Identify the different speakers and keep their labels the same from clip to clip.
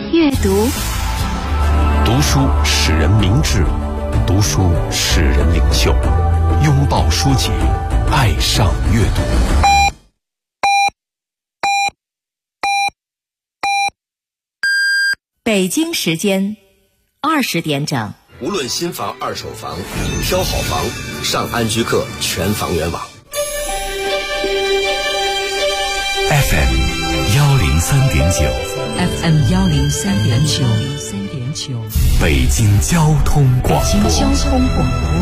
Speaker 1: 阅读。
Speaker 2: 读书使人明智，读书使人领袖。拥抱书籍，爱上阅读。
Speaker 3: 北京时间20点整。
Speaker 4: 无论新房、二手房，挑好房，上安居客全房源网。
Speaker 2: FM 103.9
Speaker 5: FM 103.9
Speaker 2: 北京交通广播。
Speaker 5: 北京交通广播。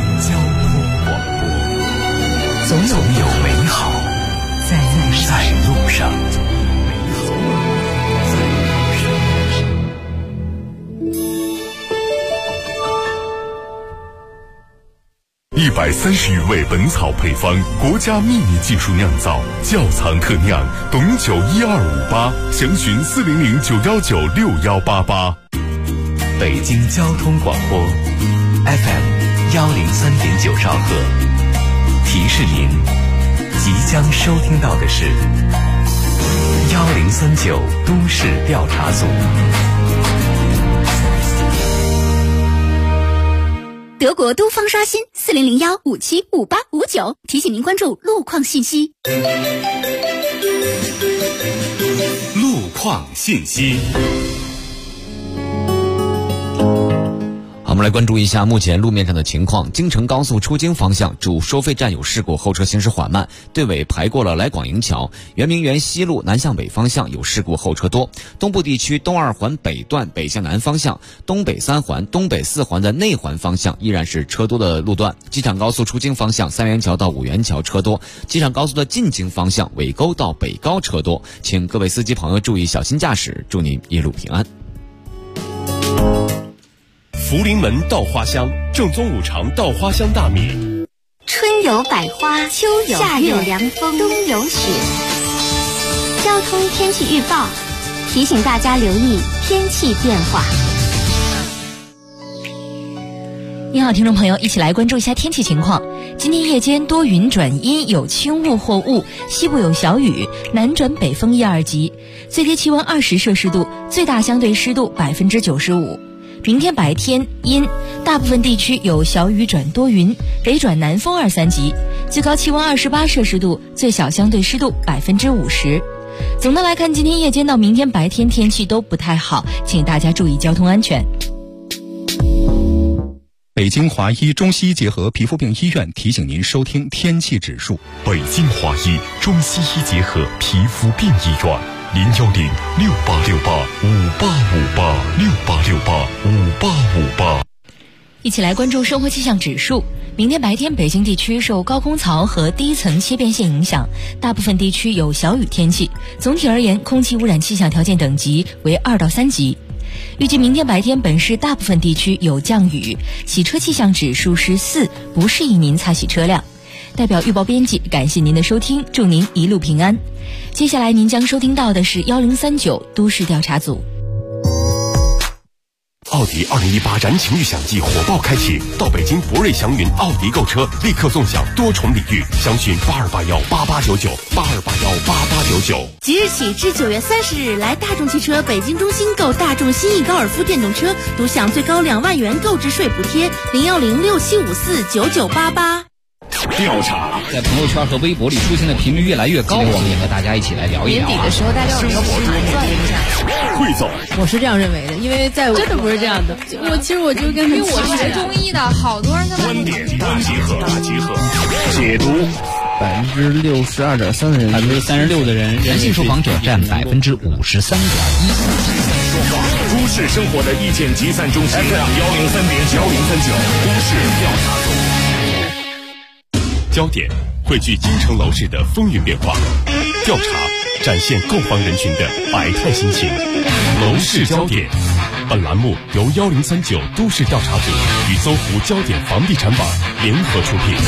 Speaker 5: 总有美好在路上。
Speaker 6: 130余味本草配方，国家秘密技术酿造，窖藏特酿，董酒12588，详询40091961888。
Speaker 2: 北京交通广播 FM 103.9兆赫，提示您即将收听到的是1039都市调查组。
Speaker 1: 德国都方刷新4001575859，提醒您关注路况信息。
Speaker 6: 路况信息。
Speaker 7: 我们来关注一下目前路面上的情况。京承高速出京方向主收费站有事故，后车行驶缓慢，队尾排过了来广营桥。圆明园西路南向北方向有事故，后车多。东部地区东二环北段北向南方向、东北三环、东北四环的内环方向依然是车多的路段。机场高速出京方向三元桥到五元桥车多，机场高速的进京方向尾沟到北高车多，请各位司机朋友注意小心驾驶，祝您一路平安。
Speaker 2: 福临门稻花香，正宗五常稻花香大米。
Speaker 1: 春有百花，秋有夏有凉风，冬有雪。交通天气预报提醒大家留意天气变化。
Speaker 5: 你好，听众朋友，一起来关注一下天气情况。今天夜间多云转阴，有轻雾或雾，西部有小雨，南转北风1、2级，最低气温20摄氏度，最大相对湿度95%。明天白天阴，大部分地区有小雨转多云，北转南风2、3级，最高气温28摄氏度，最小相对湿度50%。总的来看，今天夜间到明天白天天气都不太好，请大家注意交通安全。
Speaker 8: 北京华医中西医结合皮肤病医院提醒您收听天气指数。
Speaker 6: 北京华医中西医结合皮肤病医院，0106868585858，68685858。
Speaker 5: 一起来关注生活气象指数。明天白天，北京地区受高空槽和低层切变线影响，大部分地区有小雨天气。总体而言，空气污染气象条件等级为2到3级。预计明天白天，本市大部分地区有降雨，洗车气象指数是4，不适宜您擦洗车辆。代表预报编辑，感谢您的收听，祝您一路平安。接下来您将收听到的是1039都市调查组。
Speaker 6: 奥迪2018燃情预享季火爆开启，到北京博瑞祥云奥迪购车，立刻送享多重礼遇，详询82818899，82818899。
Speaker 9: 即日起至9月30日，来大众汽车北京中心购大众新意高尔夫电动车，独享最高2万元购置税补贴，01067549988。
Speaker 10: 调查在朋友圈和微博里出现的频率越来越高，我们也和大家一起来聊一聊。
Speaker 11: 年底的时候，大家有一个不是钻一下。
Speaker 6: 汇总，
Speaker 11: 我是这样认为的，因为在真的不是这样的。其实我就跟因为我学中医的，好多人他们
Speaker 6: 观点大集合，解读。
Speaker 12: 62.3%的人
Speaker 10: ，36%的人，男性受访者占53.1%。
Speaker 6: 都市生活的意见集散中心，FM 103.9都市调查组。焦点汇聚京城楼市的风云变化，调查展现购房人群的百态心情。楼市焦点，本栏目由1039都市调查组与搜狐焦点房地产网联合出品。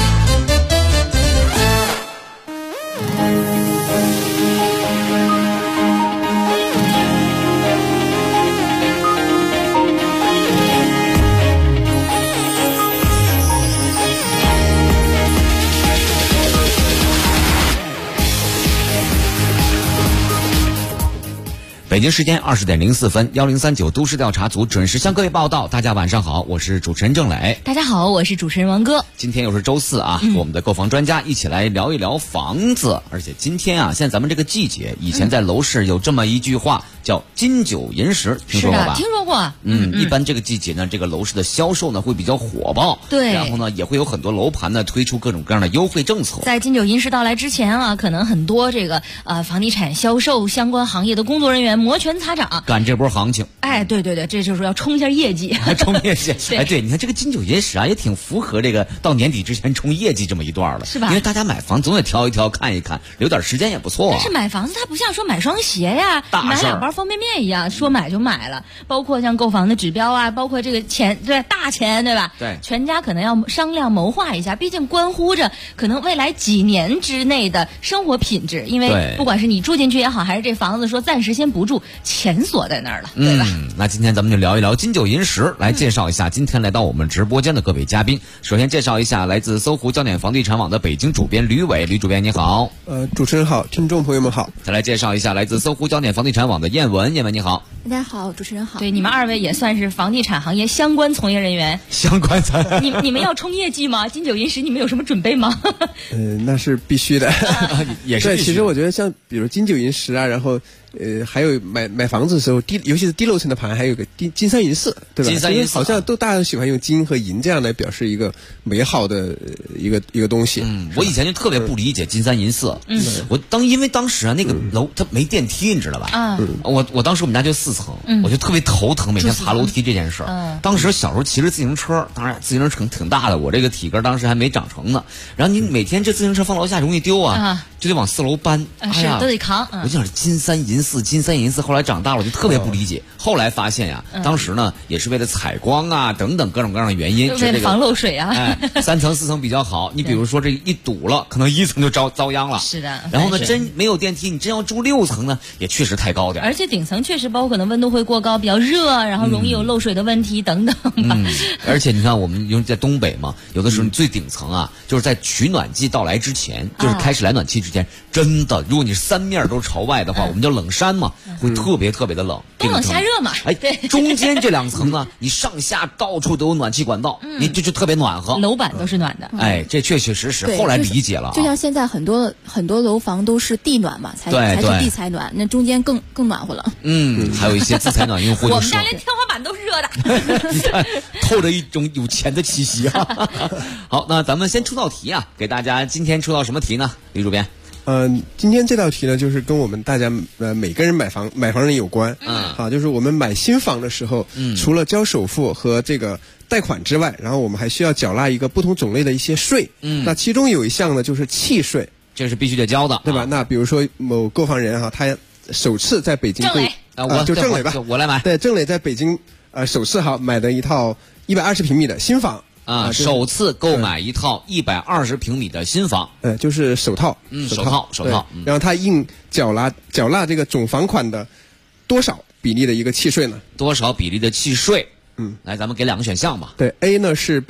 Speaker 7: 北京时间20点04分，1039都市调查组准时向各位报道。大家晚上好，我是主持人郑磊。
Speaker 5: 大家好，我是主持人王哥。
Speaker 7: 今天又是周四啊，我们的购房专家一起来聊一聊房子。而且今天啊，现在咱们这个季节，以前在楼市有这么一句话叫金九银十，听说过吧？
Speaker 5: 听说过。
Speaker 7: 一般这个季节呢，这个楼市的销售呢会比较火爆，
Speaker 5: 对，
Speaker 7: 然后呢也会有很多楼盘呢推出各种各样的优惠政策。
Speaker 5: 在金九银十到来之前啊，可能很多这个房地产销售相关行业的工作人员摩拳擦掌，
Speaker 7: 赶这波行情。
Speaker 5: 哎，对，这就是要冲一下业绩，
Speaker 7: 冲业绩。哎，对，你看这个金九银十啊，也挺符合这个到年底之前冲业绩这么一段了，
Speaker 5: 是吧？
Speaker 7: 因为大家买房总得挑一挑、看一看，留点时间也不错啊。
Speaker 5: 但是买房子它不像说买双鞋呀、买2包方便面一样，说买就买了。包括像购房的指标啊，包括这个钱，对，大钱，对吧？
Speaker 7: 对，
Speaker 5: 全家可能要商量谋划一下，毕竟关乎着可能未来几年之内的生活品质。因为不管是你住进去也好，还是这房子说暂时先不住，钱锁在那儿了，对吧？
Speaker 7: 那今天咱们就聊一聊金九银十，来介绍一下今天来到我们直播间的各位嘉宾。首先介绍一下来自搜狐焦点房地产网的北京主编吕伟，吕主编你好。
Speaker 12: 主持人好，听众朋友们好。
Speaker 7: 再来介绍一下来自搜狐焦点房地产网的燕文，燕文你好。
Speaker 13: 大家好，主持人好。
Speaker 5: 对，你们二位也算是房地产行业相关从业人员。
Speaker 7: 相关
Speaker 5: 你们要冲业绩吗？金九银十你们有什么准备吗？
Speaker 12: 那是必须的，
Speaker 7: 也是必须的。
Speaker 12: 对，其实我觉得像比如金九银十啊，然后还有买房子的时候，尤其是低楼层的盘，还有个金三银四，对吧？
Speaker 7: 金三银四
Speaker 12: 好像大家都喜欢用金和银这样来表示一个美好的一个东西。
Speaker 7: 我以前就特别不理解金三银四。因为当时啊那个楼它没电梯，你知道吧？我当时我们家就4层，我就特别头疼每天爬楼梯这件事。当时小时候骑着自行车，当然自行车挺大的，我这个体格当时还没长成呢。然后你每天这自行车放楼下容易丢啊，就得往4楼搬，
Speaker 5: 是都得扛。
Speaker 7: 我就想金三银四，后来长大了我就特别不理解。后来发现呀，当时呢也是为了采光啊等等各种各样的原因，
Speaker 5: 为了防漏水啊。
Speaker 7: 3层4层比较好。你比如说这一堵了，可能1层就遭殃了。
Speaker 5: 是的。
Speaker 7: 然后呢，真没有电梯，你真要住6层呢，也确实太高点。
Speaker 5: 而且顶层确实包括可能温度会过高，比较热，然后容易有漏水的问题等等吧。
Speaker 7: 而且你看我们因为在东北嘛，有的时候你最顶层啊，就是在取暖季到来之前，就是开始来暖气之前，真的，如果你3面都朝外的话，我们叫冷山嘛，会特别特别的冷，
Speaker 5: 冬冷夏热嘛。
Speaker 7: 哎，对，中间这2层呢，你上下到处都有暖气管道，你就特别暖和，
Speaker 5: 楼板都是暖的。
Speaker 7: 哎，这确确实实，后来理解了。
Speaker 13: 就像现在很多楼房都是地暖嘛，才是地采暖，那中间更暖和了。
Speaker 7: 还有一些自采暖用户就说，
Speaker 5: 我们家连天花板都是热的，
Speaker 7: 你看透着一种有钱的气息啊。好，那咱们先出道题啊，给大家今天出道什么题呢，李主编？
Speaker 12: 今天这道题呢，就是跟我们大家每个人买房人有关。就是我们买新房的时候，除了交首付和这个贷款之外，然后我们还需要缴纳一个不同种类的一些税。那其中有一项呢，就是契税，
Speaker 7: 这是必须得交的，
Speaker 12: 对吧？那比如说某购房人他首次在北京就郑磊吧，
Speaker 7: 我来买。
Speaker 12: 对，郑磊在北京首次买的一套120平米的新房。
Speaker 7: 首次购买一套120平米的新房，
Speaker 12: 就是首套。
Speaker 7: 首套。
Speaker 12: 然后他应缴纳这个总房款的多少比例的一个契税呢？
Speaker 7: 多少比例的契税？来，咱们给2个选项吧。
Speaker 12: 对 ，A 呢是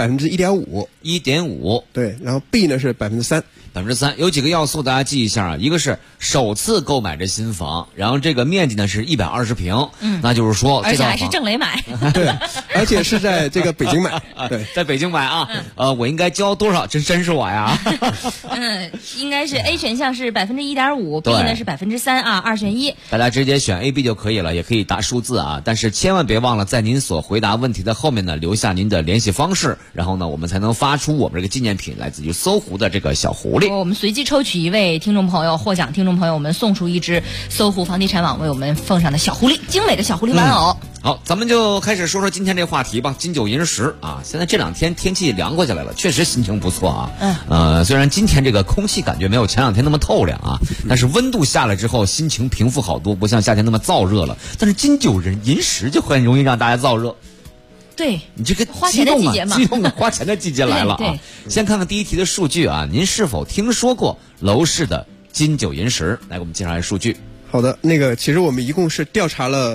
Speaker 12: 1.5%，
Speaker 7: 对，
Speaker 12: 然后 B 呢是3%。
Speaker 7: 有几个要素大家记一下啊，一个是首次购买这新房，然后这个面积呢是120平，那就是说
Speaker 5: 而且还是郑磊买，
Speaker 12: 对，而且是在这个北京买，对，
Speaker 7: 在北京买啊。我应该交多少？真是我呀。
Speaker 5: 应该是 A 选项是1.5%，B 呢是3%啊，2选1。
Speaker 7: 大家直接选 A、B 就可以了，也可以答数字啊，但是千万别忘了在您所回答问题的后面呢留下您的联系方式，然后呢我们才能发出我们这个纪念品，来自于搜狐的这个小狐狸。
Speaker 5: 我们随机抽取一位听众朋友，获奖听众朋友，我们送出一只搜狐房地产网为我们奉上的小狐狸，精美的小狐狸玩偶。
Speaker 7: 好，咱们就开始说说今天这话题吧。金九银十啊，现在这2天天气凉快下来了，确实心情不错啊。虽然今天这个空气感觉没有前2天那么透凉啊，但是温度下来之后，心情平复好多，不像夏天那么燥热了。但是金九银十就很容易让大家燥热。
Speaker 5: 对，
Speaker 7: 你这个
Speaker 5: 花钱的季节嘛，
Speaker 7: 激动啊，花钱的季节来了啊！
Speaker 5: 对，
Speaker 7: 先看看第一题的数据啊，您是否听说过楼市的金九银十？来，给我们介绍一下数据。
Speaker 12: 好的，其实我们一共是调查了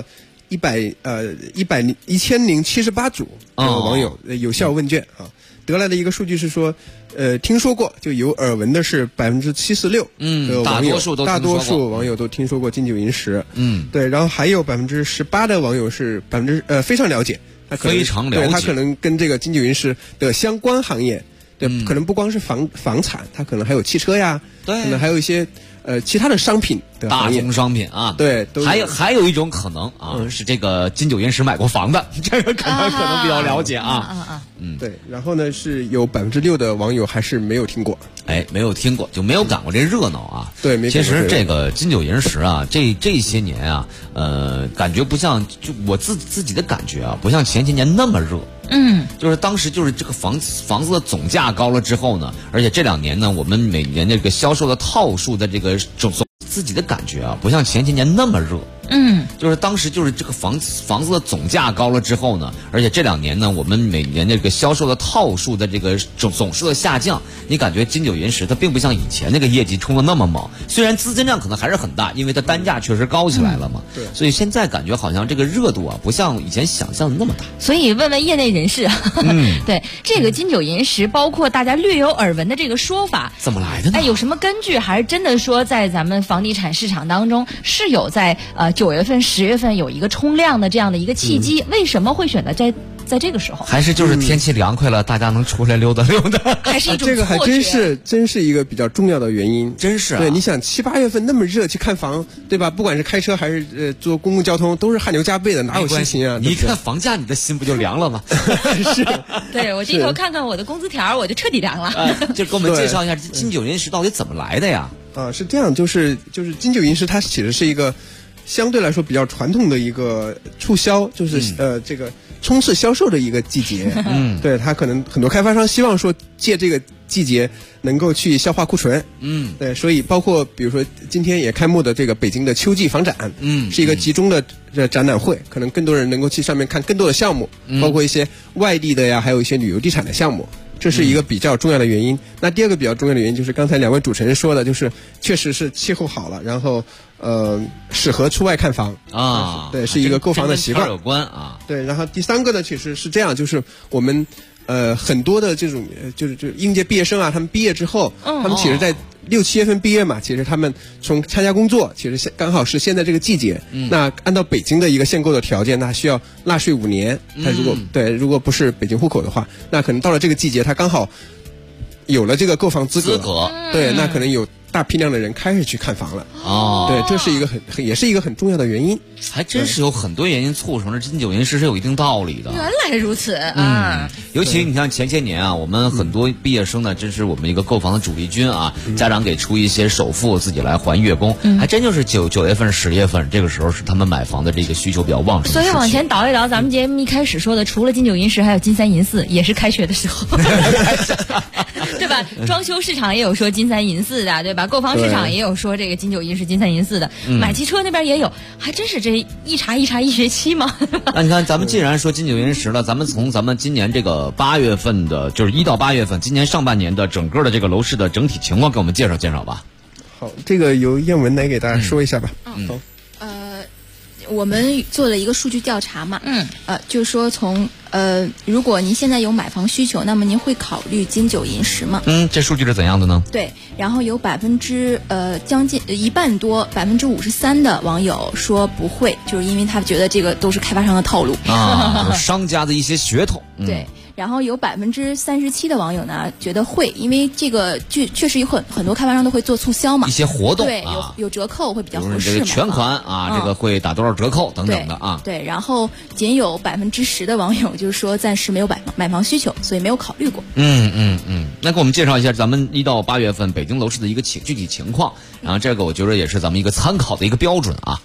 Speaker 12: 1078组网友有效问卷啊，得来的一个数据是说，听说过就有耳闻的是76%的网友，大多数网友都听说过金九银十，对，然后还有18%的网友是非常了解，
Speaker 7: 非常了解，
Speaker 12: 对，他可能跟这个金九银十的相关行业，对，可能不光是房产，他可能还有汽车呀，对，可能还有一些其他的商品的
Speaker 7: 大宗商品啊，
Speaker 12: 对，
Speaker 7: 还有一种可能啊，是这个金九银十买过房的，这个可能比较了解啊。
Speaker 12: 对，然后呢是有6%的网友还是没有听过，
Speaker 7: 没有听过就没有赶过这热闹啊。
Speaker 12: 对，没。
Speaker 7: 其实这个金九银十啊，这些年啊，感觉不像，就我自己的感觉啊，不像前些年那么热。就是当时就是这个房子的总价高了之后呢，而且这2年呢，我们每年这个销售的套数的这个自己的感觉啊，不像前些年那么热。就是当时就是这个房子的总价高了之后呢，而且这2年呢，我们每年这个销售的套数的这个总数的下降，你感觉金九银十它并不像以前那个业绩冲的那么猛，虽然资金量可能还是很大，因为它单价确实高起来了嘛。
Speaker 12: 对，
Speaker 7: 所以现在感觉好像这个热度啊，不像以前想象的那么大。
Speaker 5: 所以问问业内人士，对这个金九银十，包括大家略有耳闻的这个说法，
Speaker 7: 怎么来的呢？
Speaker 5: 有什么根据？还是真的说在咱们房地产市场当中是有在9月份、10月份有一个冲量的这样的一个契机？为什么会选择在这个时候？
Speaker 7: 还是就是天气凉快了，大家能出来溜达溜达？
Speaker 5: 还是一种
Speaker 12: 这个还真是一个比较重要的原因，
Speaker 7: 真是。
Speaker 12: 对，你想7、8月份那么热去看房，对吧？不管是开车还是坐公共交通，都是汗流浃背的，哪有心情啊？
Speaker 7: 你一看房价，你的心不就凉了吗？
Speaker 12: 是。
Speaker 5: 对，我低头看看我的工资条，我就彻底凉了。
Speaker 7: 就给我们介绍一下金九银十到底怎么来的呀？
Speaker 12: 是这样，就是金九银十它其实是一个相对来说比较传统的一个促销，就是这个冲刺销售的一个季节。对，它可能很多开发商希望说借这个季节能够去消化库存。对，所以包括比如说今天也开幕的这个北京的秋季房展，是一个集中的展览会，可能更多人能够去上面看更多的项目，包括一些外地的呀，还有一些旅游地产的项目。这是一个比较重要的原因。那第二个比较重要的原因就是刚才2位主持人说的，就是确实是气候好了，然后适合出外看房啊。对，是一个购房的习惯
Speaker 7: 有关啊。
Speaker 12: 对，然后第3个呢，其实是这样，就是我们很多的这种就是应届毕业生啊，他们毕业之后，他们其实在6、7月份毕业嘛，其实他们从参加工作，其实刚好是现在这个季节。那按照北京的一个限购的条件，那需要纳税5年。他如果不是北京户口的话，那可能到了这个季节，他刚好有了这个购房资格。对，那可能有大批量的人开始去看房了。对，这是一个也是一个很重要的原因。
Speaker 7: 还真是有很多原因促成了金九银十是有一定道理的。
Speaker 5: 原来如此啊！
Speaker 7: 尤其你像前些年啊，我们很多毕业生呢，真是我们一个购房的主力军啊。家长给出一些首付，自己来还月供，还真就是9月份、10月份这个时候是他们买房的这个需求比较旺盛。
Speaker 5: 所以往前倒一倒，咱们节目一开始说的，除了金九银十，还有金3银4，也是开学的时候，对吧？装修市场也有说金3银4的，对吧？购房市场也有说这个金九银十、金3银4的，买汽车那边也有，还真是这一查一学期嘛。
Speaker 7: 那你看，咱们既然说金九银十了，咱们从咱们今年这个8月份的，就是1到8月份，今年上半年的整个的这个楼市的整体情况，给我们介绍介绍吧。
Speaker 12: 好，这个由燕文来给大家说一下吧。
Speaker 13: 我们做了一个数据调查嘛，就是说如果您现在有买房需求，那么您会考虑金九银十吗？
Speaker 7: 这数据是怎样的呢？
Speaker 13: 对，然后有将近1半多53%的网友说不会，就是因为他觉得这个都是开发商的套路
Speaker 7: 啊，商家的一些噱头。
Speaker 13: 对。然后有37%的网友呢觉得会，因为这个确实有很多开发商都会做促销嘛，
Speaker 7: 一些活动，
Speaker 13: 对，有折扣会比较合适嘛，
Speaker 7: 这个全款啊，这个会打多少折扣等等的啊。
Speaker 13: 对，然后仅有10%的网友就是说暂时没有买房需求，所以没有考虑过。
Speaker 7: 那给我们介绍一下咱们1到8月份北京楼市的一个具体情况，然后这个我觉得也是咱们一个参考的一个标准啊。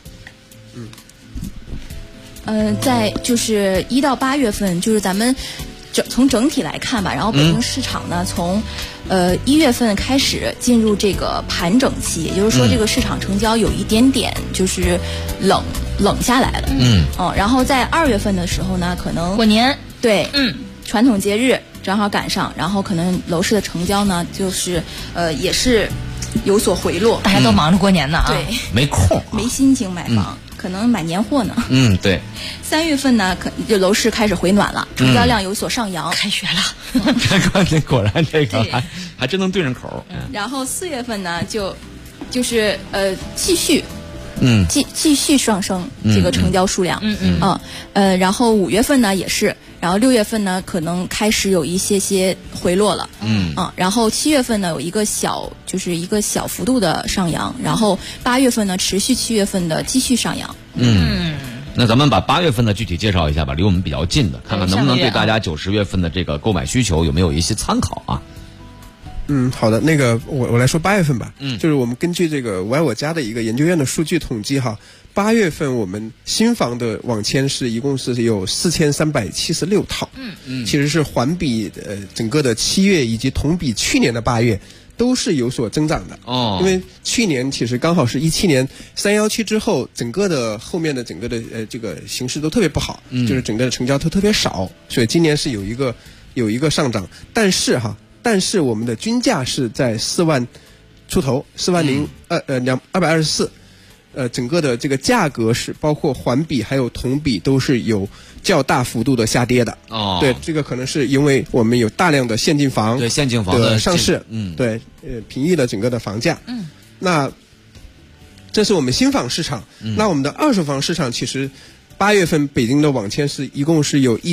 Speaker 13: 在就是1到8月份，就是咱们从整体来看吧，然后北京市场呢，从1月份开始进入这个盘整期，也就是说这个市场成交有一点点就是冷下来了。然后在2月份的时候呢，可能
Speaker 5: 过年，
Speaker 13: 对，传统节日正好赶上，然后可能楼市的成交呢，就是也是有所回落，
Speaker 5: 大家都忙着过年呢啊，
Speaker 13: 对，
Speaker 7: 没空，
Speaker 13: 没心情买房。 可能买年货呢。
Speaker 7: 对。
Speaker 13: 3月份呢，就楼市开始回暖了，成交量有所上扬。
Speaker 5: 开学了，
Speaker 7: 果然这个还真能对上口。
Speaker 13: 然后4月份呢，就是继续。继续上升这个成交数量，然后5月份呢也是，然后6月份呢可能开始有一些回落了，然后7月份呢有一个小幅度的上扬，然后8月份呢持续7月份的继续上扬。
Speaker 7: 那咱们把8月份的具体介绍一下吧，离我们比较近的，看看能不能对大家9、10月份的这个购买需求有没有一些参考啊？
Speaker 12: 好的，那个我来说8月份吧。就是我们根据这个我爱我家的一个研究院的数据统计哈，8月份我们新房的网签一共是有4376套。其实是环比整个的7月以及同比去年的8月都是有所增长的。因为去年其实刚好是17年317之后，整个的后面的整个的这个形势都特别不好，就是整个的成交都特别少，所以今年是有一个上涨，但是我们的均价是在4万出头，40224，整个的这个价格是包括环比还有同比都是有较大幅度的下跌的。对，这个可能是因为我们有大量的现金房的上市，对，平抑了整个的房价。那这是我们新房市场。那我们的二手房市场其实8月份北京的网签一共是有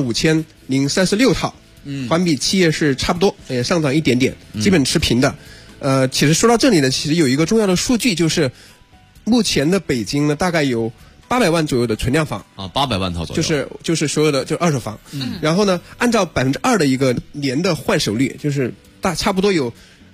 Speaker 12: 15036套。环比7月是差不多，也上涨一点点，基本持平的。其实说到这里呢，其实有一个重要的数据，就是目前的北京呢，大概有800万左右的存量房
Speaker 7: 800万套左右，
Speaker 12: 就是所有的就二手房。然后呢，按照2%的一个年的换手率，就是差不多有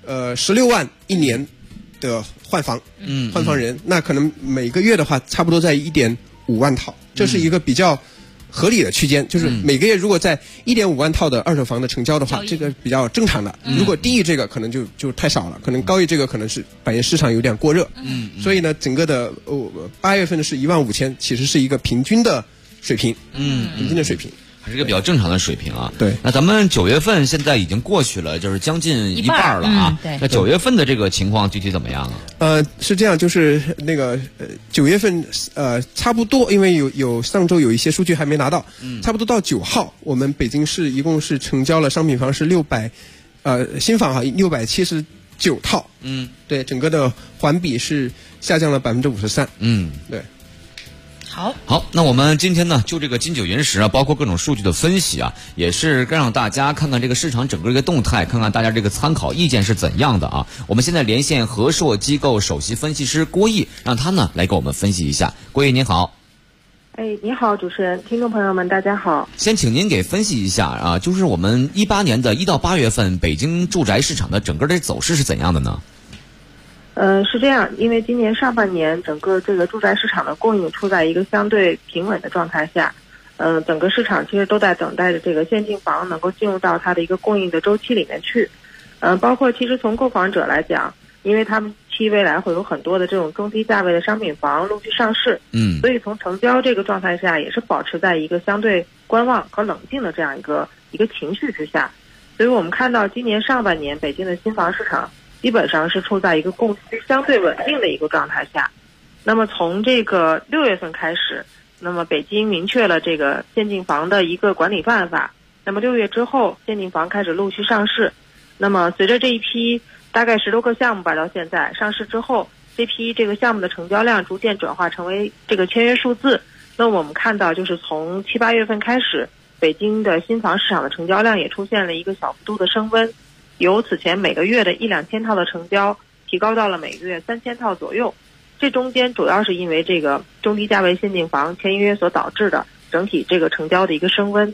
Speaker 12: 16万一年的换房人，那可能每个月的话，差不多在1.5万套，这是一个比较合理的区间，就是每个月如果在1.5万套的二手房的成交的话，这个比较正常的。如果低于这个，可能就太少了，可能高于这个，可能是反映市场有点过热。所以呢，整个的8月份的是15000，其实是一个平均的水平。平均的水平。
Speaker 7: 还是一个比较正常的水平啊。
Speaker 12: 对。
Speaker 7: 那咱们9月份现在已经过去了，就是将近一半了啊。那9月份的这个情况具体怎么样啊？
Speaker 12: 是这样，就是那个9月份差不多，因为有上周有一些数据还没拿到，差不多到9号，我们北京市一共是成交了商品房是新房679套。对，整个的环比是下降了53%。对。
Speaker 7: 好，那我们今天呢，就这个金九银十啊，包括各种数据的分析啊，也是让大家看看这个市场整个一个动态，看看大家这个参考意见是怎样的啊。我们现在连线和硕机构首席分析师郭毅，让他呢来给我们分析一下。郭毅您好。
Speaker 14: 你好，主持人，听众朋友们，大家好。
Speaker 7: 先请您给分析一下啊，就是我们18年的1到8月份北京住宅市场的整个的走势是怎样的呢？
Speaker 14: 是这样，因为今年上半年整个这个住宅市场的供应处在一个相对平稳的状态下，整个市场其实都在等待着这个现进房能够进入到它的一个供应的周期里面去。包括其实从购房者来讲，因为他们期未来会有很多的这种中低价位的商品房陆续上市，所以从成交这个状态下也是保持在一个相对观望和冷静的这样一个情绪之下。所以我们看到今年上半年北京的新房市场基本上是处在一个供需相对稳定的一个状态下。那么从这个6月份开始，那么北京明确了这个现进房的一个管理办法。那么6月之后，现进房开始陆续上市。那么随着这一批大概10多个项目吧，到现在上市之后，这批这个项目的成交量逐渐转化成为这个签约数字。那我们看到就是从7、8月份开始，北京的新房市场的成交量也出现了一个小幅度的升温。由此前每个月的1、2千套的成交，提高到了每个月3000套左右。这中间主要是因为这个中低价位现进房签约所导致的整体这个成交的一个升温。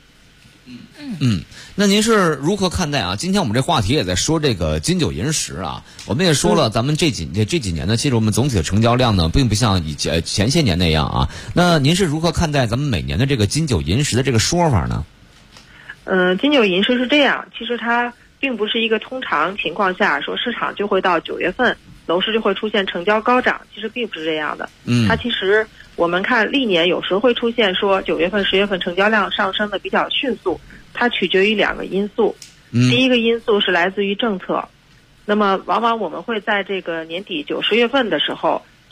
Speaker 7: 那您是如何看待啊？今天我们这话题也在说这个金九银十啊，我们也说了，咱们这几年呢，其实我们总体的成交量呢，并不像前些年那样啊。那您是如何看待咱们每年的这个金九银十的这个说法呢？
Speaker 14: 金九银十是这样，其实它并不是一个通常情况下说市场就会到9月份楼市就会出现成交高涨，其实并不是这样的。它其实我们看历年有时会出现说9月份、10月份成交量上升的比较迅速，它取决于2个因素。第一个因素是来自于政策，那么往往我们会在这个年底9、10月份的时候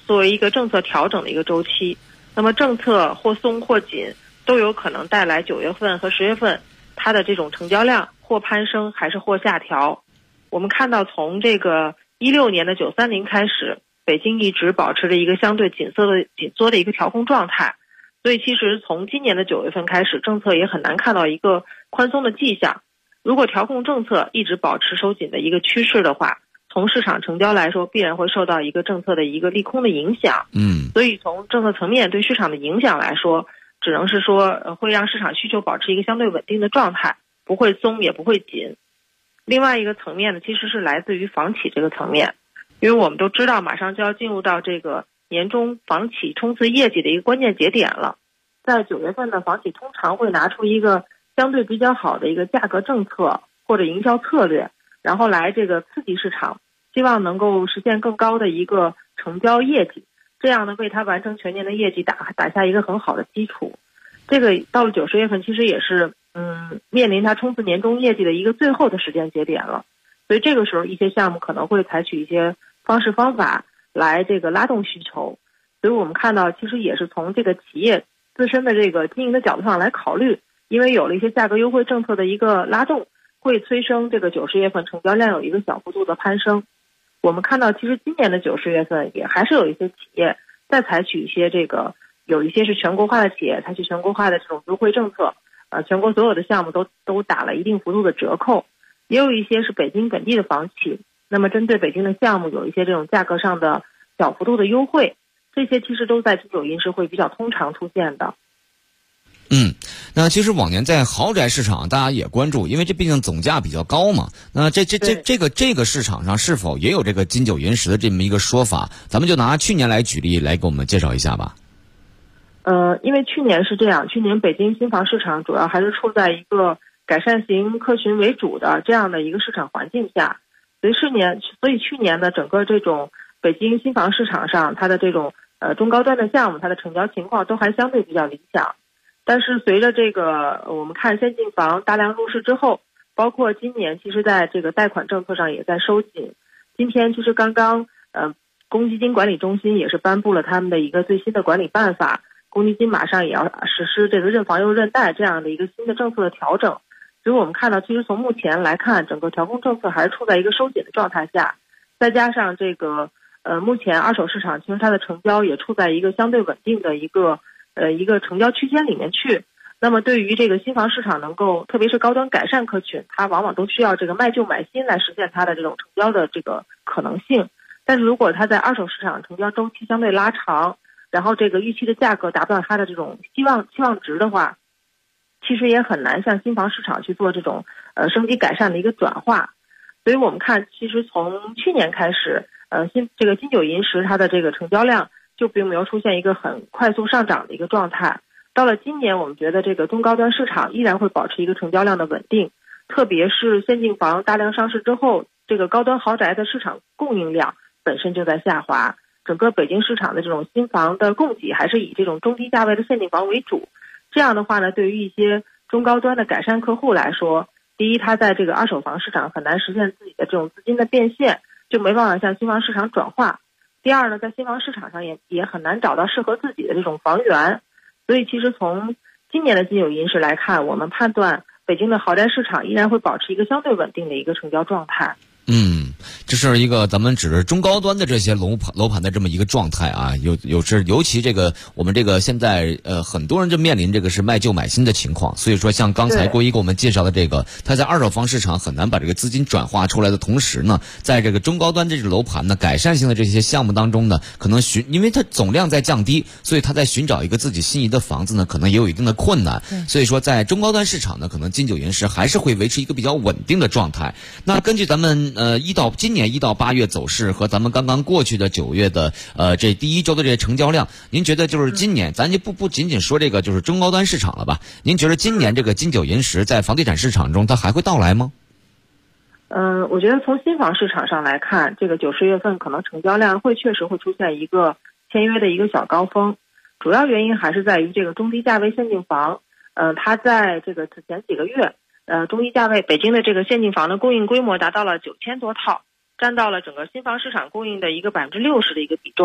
Speaker 14: 作为一个政策调整的一个周期。那么政策或松或紧都有可能带来9月份和10月份它的这种成交量或攀升还是或下调。我们看到从这个16年的930开始，北京一直保持着一个相对紧缩的一个调控状态，所以其实从今年的9月份开始，政策也很难看到一个宽松的迹象。如果调控政策一直保持收紧的一个趋势的话，从市场成交来说，必然会受到一个政策的一个利空的影响。所以从政策层面对市场的影响来说，只能是说会让市场需求保持一个相对稳定的状态，不会松也不会紧。另外一个层面呢，其实是来自于房企这个层面，因为我们都知道马上就要进入到这个年终房企冲刺业绩的一个关键节点了。在9月份呢，房企通常会拿出一个相对比较好的一个价格政策或者营销策略，然后来这个刺激市场，希望能够实现更高的一个成交业绩，这样呢为它完成全年的业绩打下一个很好的基础。这个到了9、10月份其实也是面临它冲刺年终业绩的一个最后的时间节点了，所以这个时候一些项目可能会采取一些方式方法来这个拉动需求。所以我们看到其实也是从这个企业自身的这个经营的角度上来考虑，因为有了一些价格优惠政策的一个拉动，会催生这个9、10月份成交量有一个小幅度的攀升。我们看到其实今年的9、10月份也还是有一些企业在采取一些这个，有一些是全国化的企业采取全国化的这种优惠政策，全国所有的项目都打了一定幅度的折扣，也有一些是北京本地的房企，那么针对北京的项目有一些这种价格上的小幅度的优惠，这些其实都在金九银十会比较通常出现的。
Speaker 7: 那其实往年在豪宅市场大家也关注，因为这毕竟总价比较高嘛。那这个市场上是否也有这个金九银十的这么一个说法？咱们就拿去年来举例来给我们介绍一下吧。
Speaker 14: 因为去年是这样，去年北京新房市场主要还是处在一个改善型客群为主的这样的一个市场环境下，所以去年的整个这种北京新房市场上，它的这种中高端的项目，它的成交情况都还相对比较理想。但是随着这个我们看先进房大量入市之后，包括今年其实在这个贷款政策上也在收紧。今天其实刚刚公积金管理中心也是颁布了他们的一个最新的管理办法，公积金马上也要实施这个认房又认贷这样的一个新的政策的调整。所以我们看到其实从目前来看，整个调控政策还是处在一个收紧的状态下，再加上这个目前二手市场其实它的成交也处在一个相对稳定的一个成交区间里面去。那么对于这个新房市场能够特别是高端改善客群，它往往都需要这个卖旧买新来实现它的这种成交的这个可能性。但是如果它在二手市场成交周期相对拉长，然后这个预期的价格达不到它的这种期望值的话，其实也很难向新房市场去做这种升级改善的一个转化。所以我们看其实从去年开始这个金九银十它的这个成交量就并没有出现一个很快速上涨的一个状态。到了今年，我们觉得这个中高端市场依然会保持一个成交量的稳定，特别是先进房大量上市之后，这个高端豪宅的市场供应量本身就在下滑，整个北京市场的这种新房的供给还是以这种中低价位的限定房为主。这样的话呢，对于一些中高端的改善客户来说，第一，他在这个二手房市场很难实现自己的这种资金的变现，就没办法向新房市场转化。第二呢，在新房市场上也很难找到适合自己的这种房源。所以其实从今年的金九银十来看，我们判断北京的豪宅市场依然会保持一个相对稳定的一个成交状态。
Speaker 7: 这是一个咱们指着中高端的这些楼盘的这么一个状态啊，尤其这个我们这个现在很多人就面临这个是卖旧买新的情况，所以说像刚才郭一给我们介绍的这个，他在二手房市场很难把这个资金转化出来的同时呢，在这个中高端这种楼盘呢，改善性的这些项目当中呢，可能因为它总量在降低，所以他在寻找一个自己心仪的房子呢，可能也有一定的困难。所以说在中高端市场呢，可能金九银十还是会维持一个比较稳定的状态。那根据咱们今年1到8月走势和咱们刚刚过去的9月的这第一周的这些成交量，您觉得就是今年咱就不仅仅说这个就是中高端市场了吧？您觉得今年这个金九银十在房地产市场中它还会到来吗？
Speaker 14: 我觉得从新房市场上来看，这个9、10月份可能成交量确实会出现一个签约的一个小高峰，主要原因还是在于这个中低价位限定房，它在这个前几个月，中低价位北京的这个限定房的供应规模达到了9000多套，占到了整个新房市场供应的一个60%的一个比重。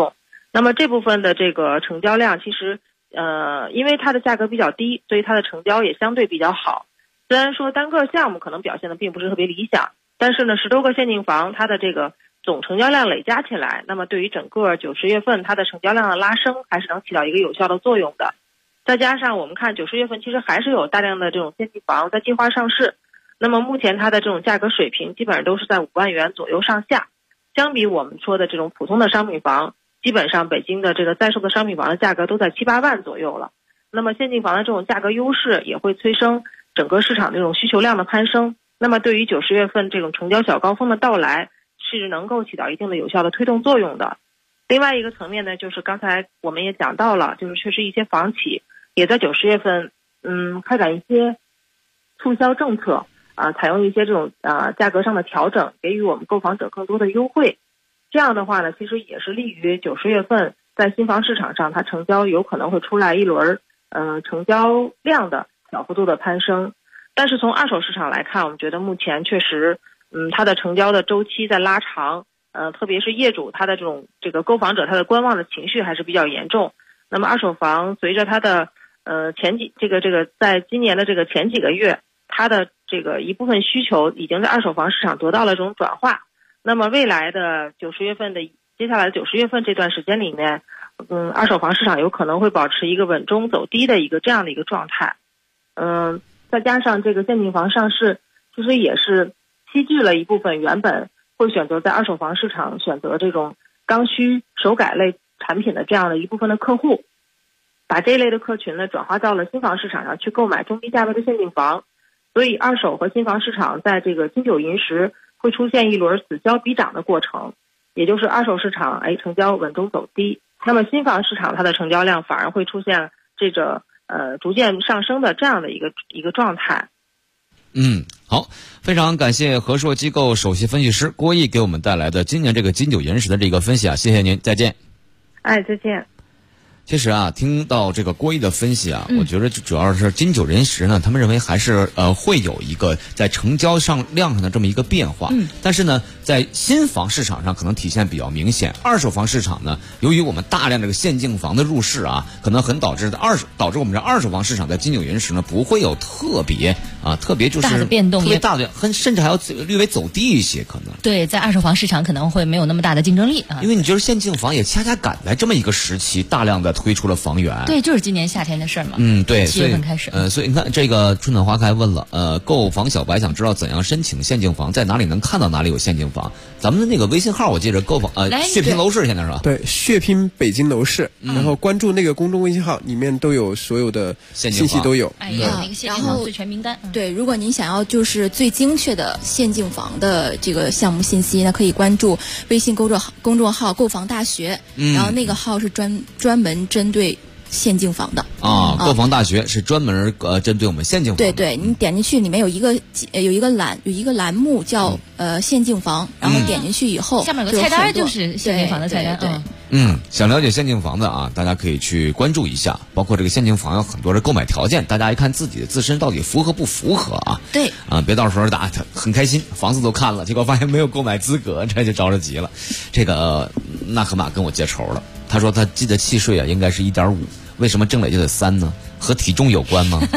Speaker 14: 那么这部分的这个成交量其实因为它的价格比较低，所以它的成交也相对比较好。虽然说单个项目可能表现的并不是特别理想，但是呢10多个限定房它的这个总成交量累加起来，那么对于整个9、10月份它的成交量的拉升还是能起到一个有效的作用的。再加上我们看9、10月份其实还是有大量的这种限定房在计划上市，那么目前它的这种价格水平基本上都是在5万元左右上下，相比我们说的这种普通的商品房，基本上北京的这个在售的商品房的价格都在7、8万左右了。那么限定房的这种价格优势也会催生整个市场这种需求量的攀升，那么对于9、10月份这种成交小高峰的到来是能够起到一定的有效的推动作用的。另外一个层面呢，就是刚才我们也讲到了，就是确实一些房企也在9、10月份开展一些促销政策采用一些这种价格上的调整，给予我们购房者更多的优惠。这样的话呢，其实也是利于9、10月份在新房市场上它成交有可能会出来一轮成交量的小幅度的攀升。但是从二手市场来看，我们觉得目前确实它的成交的周期在拉长，特别是业主他的这个购房者他的观望的情绪还是比较严重。那么二手房随着它的在今年的这个前几个月，它的这个一部分需求已经在二手房市场得到了这种转化。那么未来的9、10月份的接下来的9、10月份这段时间里面，二手房市场有可能会保持一个稳中走低的一个这样的一个状态。再加上这个限定房上市，其实也是吸聚了一部分原本会选择在二手房市场选择这种刚需手改类产品的这样的一部分的客户，把这一类的客群呢转化到了新房市场上去购买中低价位的限定房。所以二手和新房市场在这个金九银十会出现一轮此消彼长的过程，也就是二手市场成交稳中走低，那么新房市场它的成交量反而会出现这个逐渐上升的这样的一个状态。
Speaker 7: 好，非常感谢和硕机构首席分析师郭毅给我们带来的今年这个金九银十的这个分析谢谢您，再见。
Speaker 14: 再见。
Speaker 7: 其实听到这个郭毅的分析我觉得主要是金九银十呢，他们认为还是会有一个在成交量上的这么一个变化。但是呢，在新房市场上可能体现比较明显。二手房市场呢，由于我们大量这个限定房的入市可能导致我们这二手房市场在金九银十呢不会有特别就是
Speaker 5: 大的变动，
Speaker 7: 特别大的，甚至还要略微走低一些可能。
Speaker 5: 对，在二手房市场可能会没有那么大的竞争力
Speaker 7: 因为你觉得限定房也恰恰赶在这么一个时期，大量的推出了房源。
Speaker 5: 对，就是今年夏天的事儿嘛。
Speaker 7: 对
Speaker 5: ，7月份开始。
Speaker 7: 所以你看，这个春暖花开问了，购房小白想知道怎样申请限定房，在哪里能看到哪里有限定房？咱们的那个微信号，我记着购房血拼楼市现在是吧？
Speaker 12: 对，血拼北京楼市，然后关注那个公众微信号，里面都有所有的信息都有。
Speaker 5: 然后最全名单。
Speaker 13: 对，如果您想要就是最精确的限定房的这个项目信息，那可以关注微信公众号“购房大学”，然后那个号是专门针对限定房的
Speaker 7: 购房大学是专门针对我们限定房。
Speaker 13: 对，你点进去里面有一个栏目叫限定房，然后点进去以后
Speaker 5: 下面有个菜单就是限定房的菜单。
Speaker 13: 对，
Speaker 7: 想了解限定房的大家可以去关注一下，包括这个限定房有很多的购买条件，大家一看自己的自身到底符合不符合
Speaker 13: 对
Speaker 7: 别到时候很开心，房子都看了，结果发现没有购买资格，这就着急了。这个纳河马跟我结仇了，他说他记得契税应该是1.5，为什么郑磊就得3呢？和体重有关吗？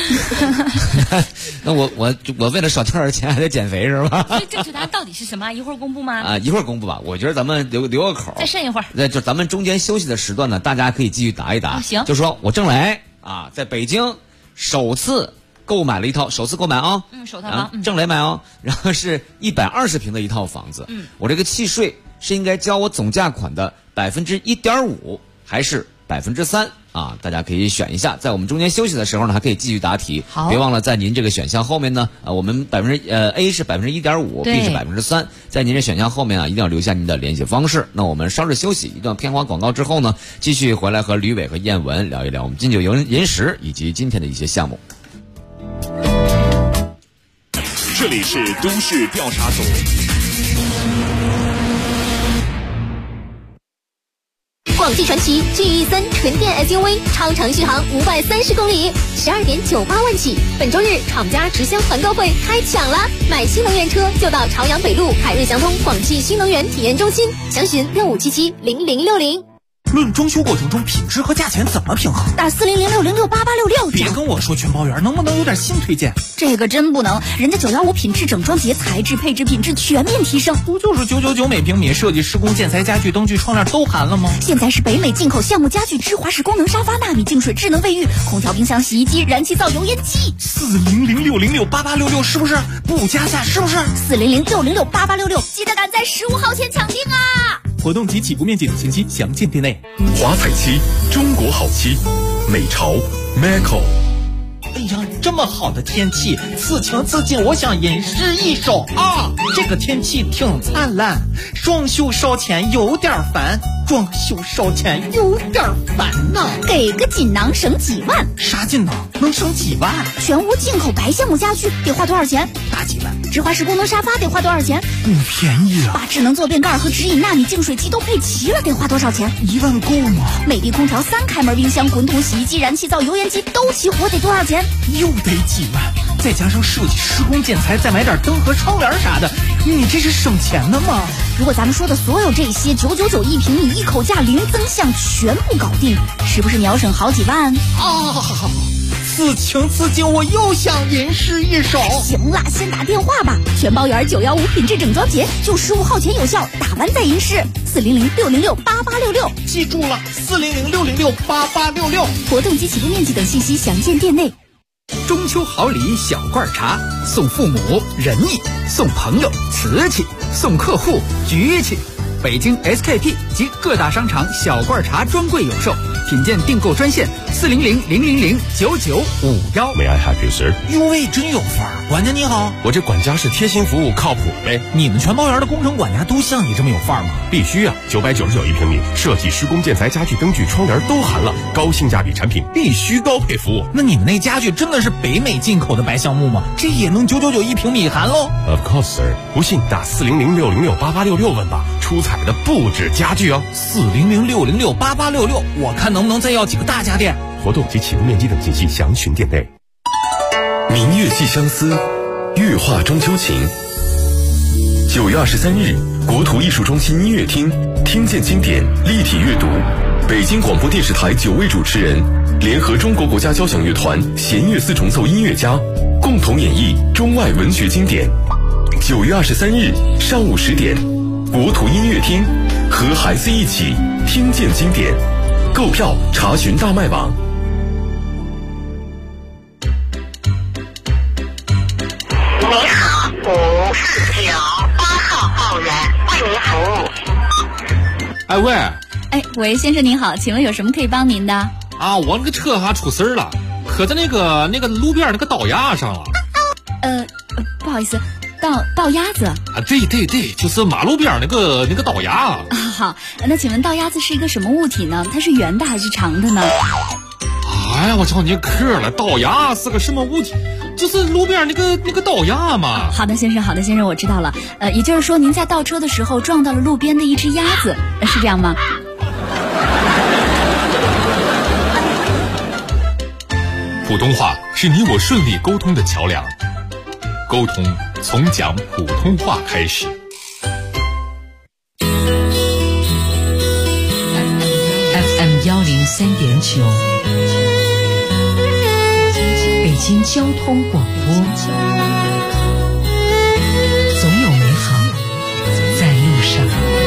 Speaker 7: 那我为了少交点钱还得减肥是吧？
Speaker 5: 所以正确答案到底是什么？一会儿公布吗？
Speaker 7: 一会儿公布吧。我觉得咱们留个口，
Speaker 5: 再剩一会儿。
Speaker 7: 就咱们中间休息的时段呢，大家可以继续答一答。
Speaker 5: 行，
Speaker 7: 就说我郑磊在北京首次购买了一套，首次购买
Speaker 5: 首套房，
Speaker 7: 郑磊买然后是120平的一套房子。我这个契税是应该交我总价款的1.5%还是3%？大家可以选一下。在我们中间休息的时候呢，还可以继续答题。
Speaker 5: 好，
Speaker 7: 别忘了在您这个选项后面呢，我们A 是1.5%，B 是3%。在您这选项后面一定要留下您的联系方式。那我们稍事休息一段片花广告之后呢，继续回来和吕伟和燕文聊一聊我们金九银十以及今天的一些项目。
Speaker 6: 这里是都市调查组。
Speaker 1: 广汽传祺 GE3 纯电 SUV 超长续航530公里，12.98万起。本周日厂家直销团购会开抢了，买新能源车就到朝阳北路海瑞祥通广汽新能源体验中心，详询65770060。
Speaker 15: 论装修过程中品质和价钱怎么平衡？
Speaker 16: 打4006068866。
Speaker 15: 别跟我说全包圆，能不能有点新推荐？
Speaker 16: 这个真不能，人家915品质整装节材质配置品质全面提升，
Speaker 15: 不就是999每平米，设计施工建材家具灯具窗帘都含了吗？
Speaker 16: 现在是北美进口橡木家具、芝华士功能沙发、纳米净水智能卫浴、空调、冰箱、洗衣机、燃气灶、油烟机。
Speaker 15: 4006068866是不是？不加价是不是
Speaker 16: ？4006068866，记得赶在15号前抢订啊！
Speaker 15: 活动及起步面积等信息详见店内。
Speaker 6: 华彩漆，中国好漆，美潮 Maco。
Speaker 15: 哎呀，这么好的天气，此情此景，我想吟诗一首啊！这个天气挺灿烂，装修烧钱有点烦，装修烧钱有点烦呐。
Speaker 16: 给个锦囊省几万？
Speaker 15: 啥锦囊？能省几万？
Speaker 16: 全屋进口白橡木家具得花多少钱？
Speaker 15: 大几万。
Speaker 16: 芝华士功能沙发得花多少钱？
Speaker 15: 不便宜啊。
Speaker 16: 把智能坐便盖和直饮纳米净水机都配齐了，得花多少钱
Speaker 15: ？1万够吗？
Speaker 16: 美的空调、3开门冰箱、滚筒洗衣机、燃气灶、油烟机都齐活，得多少钱？
Speaker 15: 又得几万，再加上设计施工建材，再买点灯和窗帘啥的，你这是省钱的吗？
Speaker 16: 如果咱们说的所有这些999一平米，一口价零增项全部搞定，是不是你要省好几万？
Speaker 15: 此情此景，我又想吟诗一首。
Speaker 16: 行了，先打电话吧。全包圆915品质整装节，就15号前有效，打完再吟诗。4006068866，
Speaker 15: 记住了，4006068866。
Speaker 16: 活动及起步面积等信息详见店内。
Speaker 17: 中秋好礼小罐茶，送父母仁义，送朋友瓷器，送客户局气。北京 SKP 及各大商场小罐茶专柜有售，品鉴订购专线40000009951。
Speaker 6: May I help you, sir？
Speaker 15: 哟喂，真有范儿！管家你好，
Speaker 6: 我这管家是贴心服务，靠谱呗。
Speaker 15: 你们全包圆的工程管家都像你这么有范儿吗？
Speaker 6: 必须啊！999一平米，设计施工建材家具灯具窗帘都含了，高性价比产品必须高配服务。
Speaker 15: 那你们那家具真的是北美进口的白橡木吗？这也能999一平米含喽
Speaker 6: ？Of course, sir。不信打40006068866问吧。出彩的不止家具哦
Speaker 15: ，40006068866，我看能不能再要几个大家电。
Speaker 6: 活动及起步面积等信息详询店内。
Speaker 18: 明月寄相思，月画中秋情。9月23日，国土艺术中心音乐厅，听见经典立体阅读，北京广播电视台9位主持人联合中国国家交响乐团弦乐四重奏音乐家，共同演绎中外文学经典。9月23日上午10点，国土音乐厅，和孩子一起听见经典。购票查询大麦网。
Speaker 19: 您好，549，8号报员为您服务。
Speaker 20: 哎喂，
Speaker 16: 喂，先生您好，请问有什么可以帮您的？
Speaker 20: 啊，我那个车出事儿了，磕在那个路边那个道牙上了。
Speaker 16: 不好意思。道鸭子啊，
Speaker 20: 对，就是马路边那个道牙啊。
Speaker 16: 好，那请问道鸭子是一个什么物体呢？它是圆的还是长的呢？
Speaker 20: 哎呀，我找你嗑了，道牙是个什么物体？就是路边那个道牙嘛。
Speaker 16: 好的，先生，我知道了。也就是说您在倒车的时候撞到了路边的一只鸭子，是这样吗？
Speaker 6: 普通话是你我顺利沟通的桥梁，沟通从讲普通话开始。
Speaker 3: FM 103.9，北京交通广播，总有美好在路上。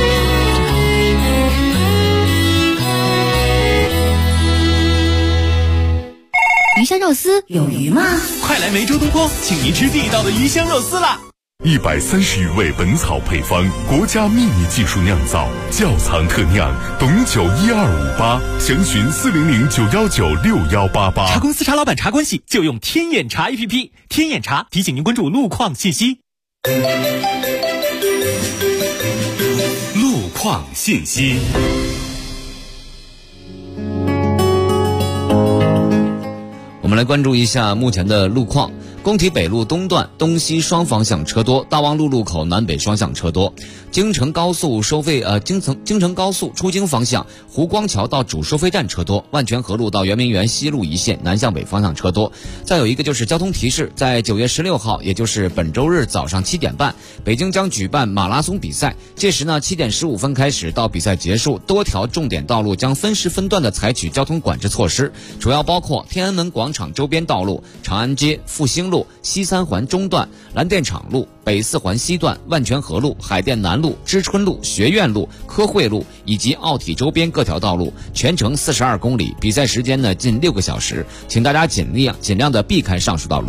Speaker 16: 鱼香肉丝有鱼吗？
Speaker 15: 快来梅州东坡，请您吃地道的鱼香肉丝啦
Speaker 6: ！130余味本草配方，国家秘密技术酿造，窖藏特酿，董酒12588，详询40091961888。
Speaker 15: 茶公司茶老板茶关系就用天眼茶 APP， 天眼茶提醒您关注路况信息。
Speaker 6: 路况信息。
Speaker 7: 我们来关注一下目前的路况。 工体北路东段东西双方向车多，大望路路口南北双向车多。京承高速京承高速出京方向湖光桥到主收费站车多，万泉河路到圆明园西路一线南向北方向车多。再有一个就是交通提示，在9月16号，也就是本周日早上7点半，北京将举办马拉松比赛，届时呢7点15分开始到比赛结束，多条重点道路将分时分段的采取交通管制措施，主要包括天安门广场周边道路、长安街、复兴路、西三环中段、蓝电厂路、北四环西段、万泉河路、海淀南路、知春路、学院路、科惠路以及奥体周边各条道路，全程42公里，比赛时间呢近6个小时，请大家尽量的避开上述道路。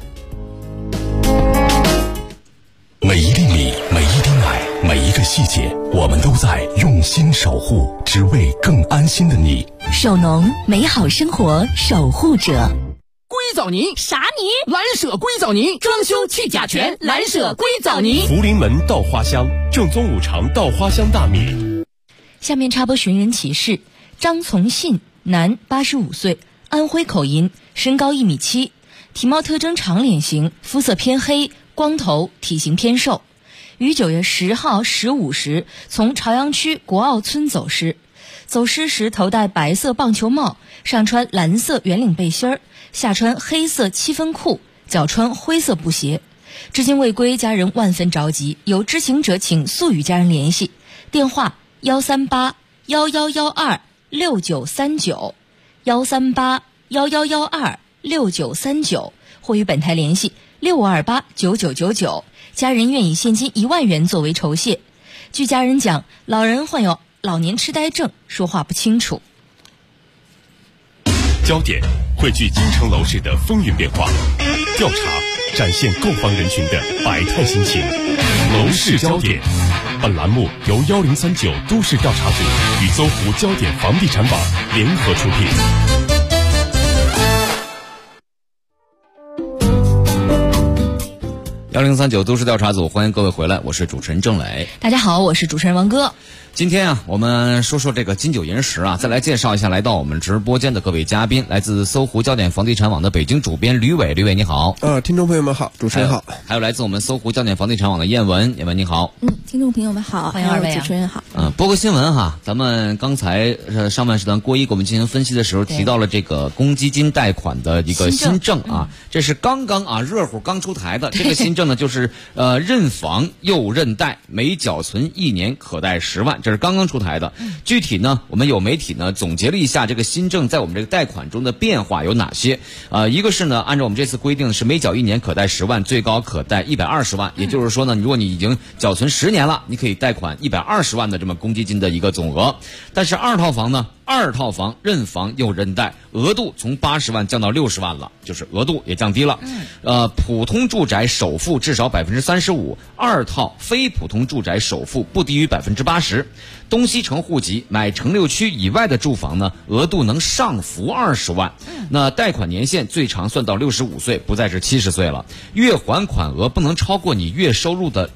Speaker 18: 每一粒米，每一滴奶，每一个细节，我们都在用心守护，只为更安心的你。
Speaker 3: 手农，美好生活守护者。
Speaker 17: 硅藻泥
Speaker 16: 啥泥？
Speaker 17: 蓝舍硅藻泥，装修去甲醛，蓝舍硅藻泥。
Speaker 6: 福临门稻花香，正宗五常稻花香大米。
Speaker 5: 下面插播寻人启事：张从信，男，85岁，安徽口音，身高1.7米，体貌特征长脸型，肤色偏黑，光头，体型偏瘦。于9月10号15时从朝阳区国奥村走失。走失时头戴白色棒球帽，上穿蓝色圆领背心儿，下穿黑色7分裤，脚穿灰色布鞋。至今未归，家人万分着急，有知情者请速与家人联系，电话138-1112-6939，138-1112-6939，或与本台联系6528-9999，家人愿以现金1万元作为酬谢。据家人讲，老人患有老年痴呆症，说话不清楚。
Speaker 6: 焦点汇聚京城楼市的风云变化，调查展现购房人群的百态心情。楼市焦点，本栏目由1039都市调查组与搜狐焦点房地产网联合出品。
Speaker 7: 1039都市调查组，欢迎各位回来，我是主持人郑磊。
Speaker 5: 大家好，我是主持人王哥。
Speaker 7: 今天啊，我们说说这个金九银十啊，再来介绍一下来到我们直播间的各位嘉宾，来自搜狐焦点房地产网的北京主编吕伟，吕伟你好。
Speaker 12: 听众朋友们好，主持人好。
Speaker 7: 还有来自我们搜狐焦点房地产网的燕文，燕文你好。
Speaker 13: 听众朋友们好，
Speaker 5: 欢迎二位
Speaker 13: 主持人好。
Speaker 7: 播个新闻哈，咱们刚才上半时段郭一给我们进行分析的时候提到了这个公积金贷款的一个新政啊，这是刚刚热乎刚出台的这个新政呢，就是认房又认贷，每缴存1年可贷10万，这是刚刚出台的。具体呢，我们有媒体呢总结了一下这个新政在我们这个贷款中的变化有哪些。一个是呢，按照我们这次规定是每缴1年可贷10万，最高可贷120万，也就是说呢，如果你已经缴存10年了，你可以贷款120万的这么公积金的一个总额。但是二套房认房又认贷，额度从80万降到60万了，就是额度也降低了。普通住宅首付至少35%，二套非普通住宅首付不低于80%。东西城户籍买城6区以外的住房呢，额度能上浮20万。那贷款年限最长算到65岁，不再是70岁了。月还款额不能超过你月收入的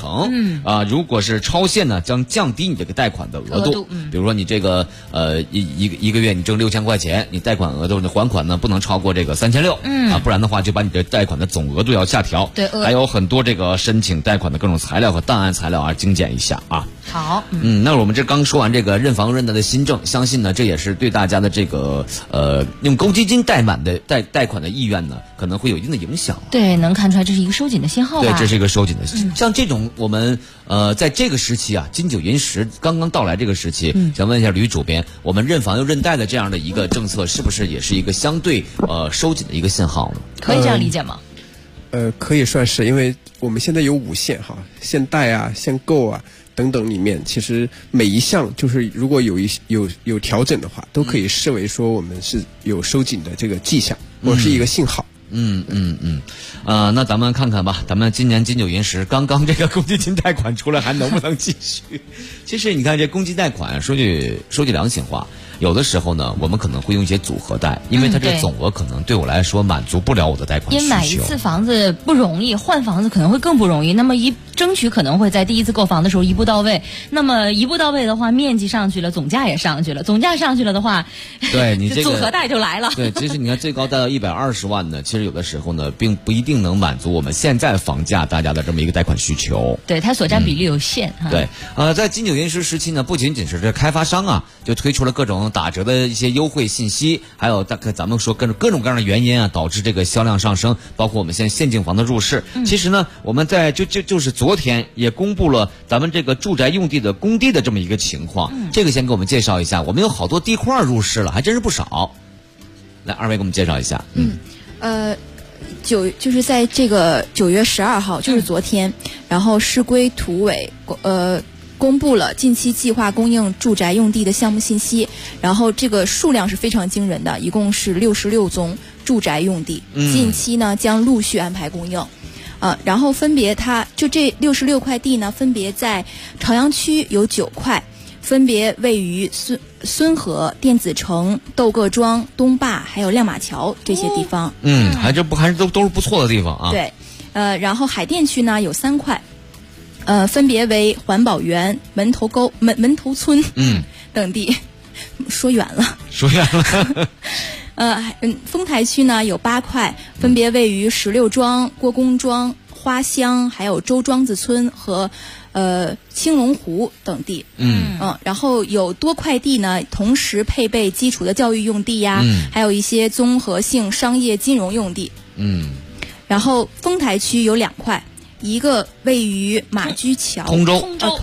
Speaker 7: 60%。如果是超限呢，将降低你这个贷款的额度。比如说你这个一个月你挣6000块钱，你贷款额度还款呢不能超过这个3600。不然的话就把你的贷款的总额度要下调。
Speaker 5: 对，
Speaker 7: 还有很多这个申请贷款的各种材料和档案材料啊，精简一下啊。
Speaker 5: 好，
Speaker 7: 那我们这刚说完这个认房认贷的新政，相信呢这也是对大家的这个用公积金贷款的意愿呢，可能会有一定的影响。
Speaker 5: 对，能看出来这是一个收紧的信号吧？
Speaker 7: 对，这是一个收紧的。像这种我们在这个时期啊，金九银十刚刚到来这个时期，想问一下吕主编，我们认房又认贷的这样的一个政策，是不是也是一个相对收紧的一个信号呢？
Speaker 5: 可以这样理解吗？
Speaker 12: 可以算是，因为我们现在有5限哈，限贷啊、限购啊等等，里面其实每一项就是如果有调整的话，都可以视为说我们是有收紧的这个迹象，或者是一个信号。
Speaker 7: 那咱们看看吧，咱们今年金九银十刚刚这个公积金贷款出来，还能不能继续？其实你看这公积贷款，说句良心话，有的时候呢，我们可能会用一些组合贷，因为它这总额可能对我来说满足不了我的贷款需求。
Speaker 5: 因为买一次房子不容易，换房子可能会更不容易。那么一争取可能会在第一次购房的时候一步到位。那么一步到位的话，面积上去了，总价也上去了，总价上去了的话，
Speaker 7: 对你这个
Speaker 5: 组合贷就来了。
Speaker 7: 对，其实你看最高贷到120万呢，其实有的时候呢，并不一定能满足我们现在房价大家的这么一个贷款需求。
Speaker 5: 对，它所占比例有限。
Speaker 7: 对，在金九银十时期呢，不仅仅是这开发商啊，就推出了各种打折的一些优惠信息，还有咱们说各种各样的原因啊，导致这个销量上升，包括我们现在现净房的入市。其实呢，我们在就是昨天也公布了咱们这个住宅用地的供地的这么一个情况。这个先给我们介绍一下，我们有好多地块入市了，还真是不少。来，二位给我们介绍一下。
Speaker 13: 就是在这个9月12号，就是昨天，然后市规土委公布了近期计划供应住宅用地的项目信息，然后这个数量是非常惊人的，一共是66宗住宅用地，近期呢将陆续安排供应。然后分别这66块地呢，分别在朝阳区有9块，分别位于孙河、电子城、窦各庄、东坝还有亮马桥这些地方。
Speaker 7: 还是都是不错的地方啊。
Speaker 13: 对，然后海淀区呢有3块，分别为环保园、门头村等地。说远了。丰台区呢有8块，分别位于16庄、郭公庄、花乡，还有周庄子村和青龙湖等地。然后有多块地呢，同时配备基础的教育用地呀，还有一些综合性商业金融用地。然后丰台区有2块，一个位于马驹桥，
Speaker 7: 通州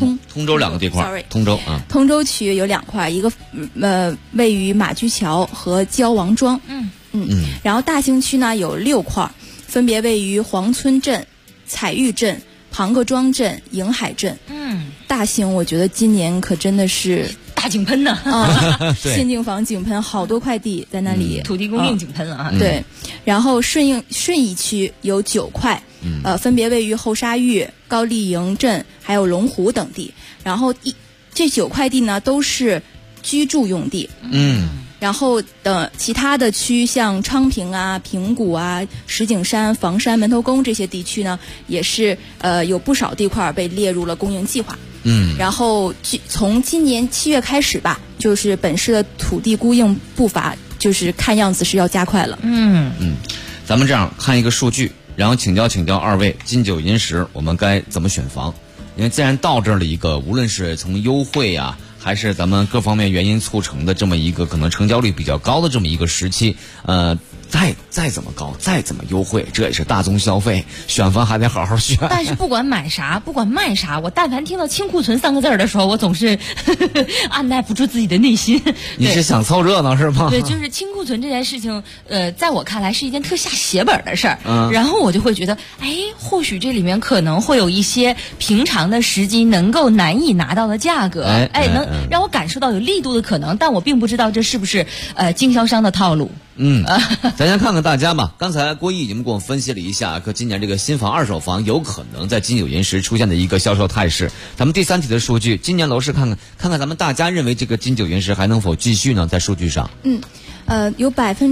Speaker 7: 2个地块。
Speaker 13: Sorry，
Speaker 7: 通
Speaker 13: 州区有2块，一个位于马驹桥和焦王庄。然后大兴区呢有6块，分别位于黄村镇、彩玉镇、庞各庄镇、迎海镇。大兴我觉得今年可真的是
Speaker 5: 大井喷呢
Speaker 13: 现净房井喷，好多块地在那里，
Speaker 5: 土地供应井喷啊。
Speaker 13: 对，然后顺义区有9块，分别位于后沙峪、高丽营镇还有龙湖等地。然后这9块地呢都是居住用地。然后等其他的区，像昌平啊、平谷啊、石景山、房山、门头沟这些地区呢，也是有不少地块被列入了供应计划。然后从今年7月开始吧，就是本市的土地供应步伐，就是看样子是要加快了。
Speaker 7: 咱们这样看一个数据，然后请教二位，金九银十我们该怎么选房？因为既然到这儿了一个，无论是从优惠啊，还是咱们各方面原因促成的这么一个可能成交率比较高的这么一个时期，再怎么高，再怎么优惠，这也是大宗消费，选房还得好好选。
Speaker 5: 但是不管买啥，不管卖啥，我但凡听到清库存3个字的时候，我总是按耐不住自己的内心。
Speaker 7: 你是想凑热闹是吗？
Speaker 5: 对，就是清库存这件事情，在我看来是一件特下血本的事儿。然后我就会觉得，或许这里面可能会有一些平常的时机能够难以拿到的价格，能让我感受到有力度的可能，但我并不知道这是不是经销商的套路。
Speaker 7: 咱先看看大家吧。刚才郭毅已经给我们分析了一下，今年这个新房、二手房有可能在金九银十出现的一个销售态势。咱们第3题的数据，今年楼市看看咱们大家认为这个金九银十还能否继续呢？在数据上，
Speaker 13: 有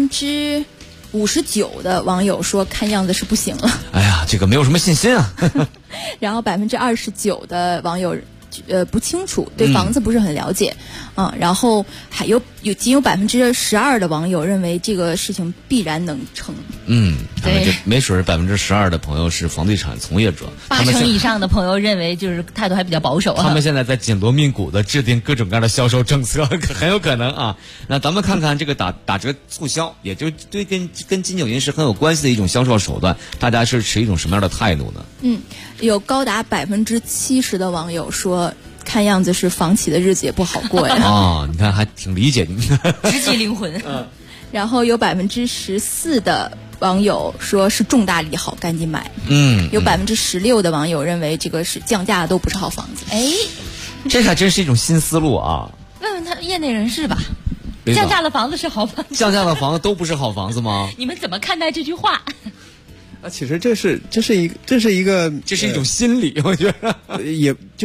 Speaker 13: 59%的网友说看样子是不行了。
Speaker 7: 哎呀，这个没有什么信心啊。
Speaker 13: 然后29%的网友不清楚，对房子不是很了解。然后还仅有12%的网友认为这个事情必然能成。
Speaker 7: 对，这没准12%的朋友是房地产从业者
Speaker 5: ，80%以上的朋友认为就是态度还比较保守。
Speaker 7: 他们现在在紧锣密鼓的制定各种各样的销售政策，很有可能啊。那咱们看看这个打折促销，也就对跟金九银十很有关系的一种销售手段，大家是持一种什么样的态度呢？
Speaker 13: 有高达70%的网友说，看样子是房企的日子也不好过呀。
Speaker 7: 你看还挺理解你，
Speaker 5: 直击灵魂。
Speaker 13: 然后有14%的网友说是重大利好，赶紧买。有16%的网友认为这个是降价的都不是好房子。
Speaker 7: 这还真是一种新思路啊！
Speaker 5: 问问他业内人士吧，降价的房子是好房子？
Speaker 7: 降价的房子都不是好房子吗？
Speaker 5: 你们怎么看待这句话？
Speaker 12: 其实这是一种心理，我觉得，也就是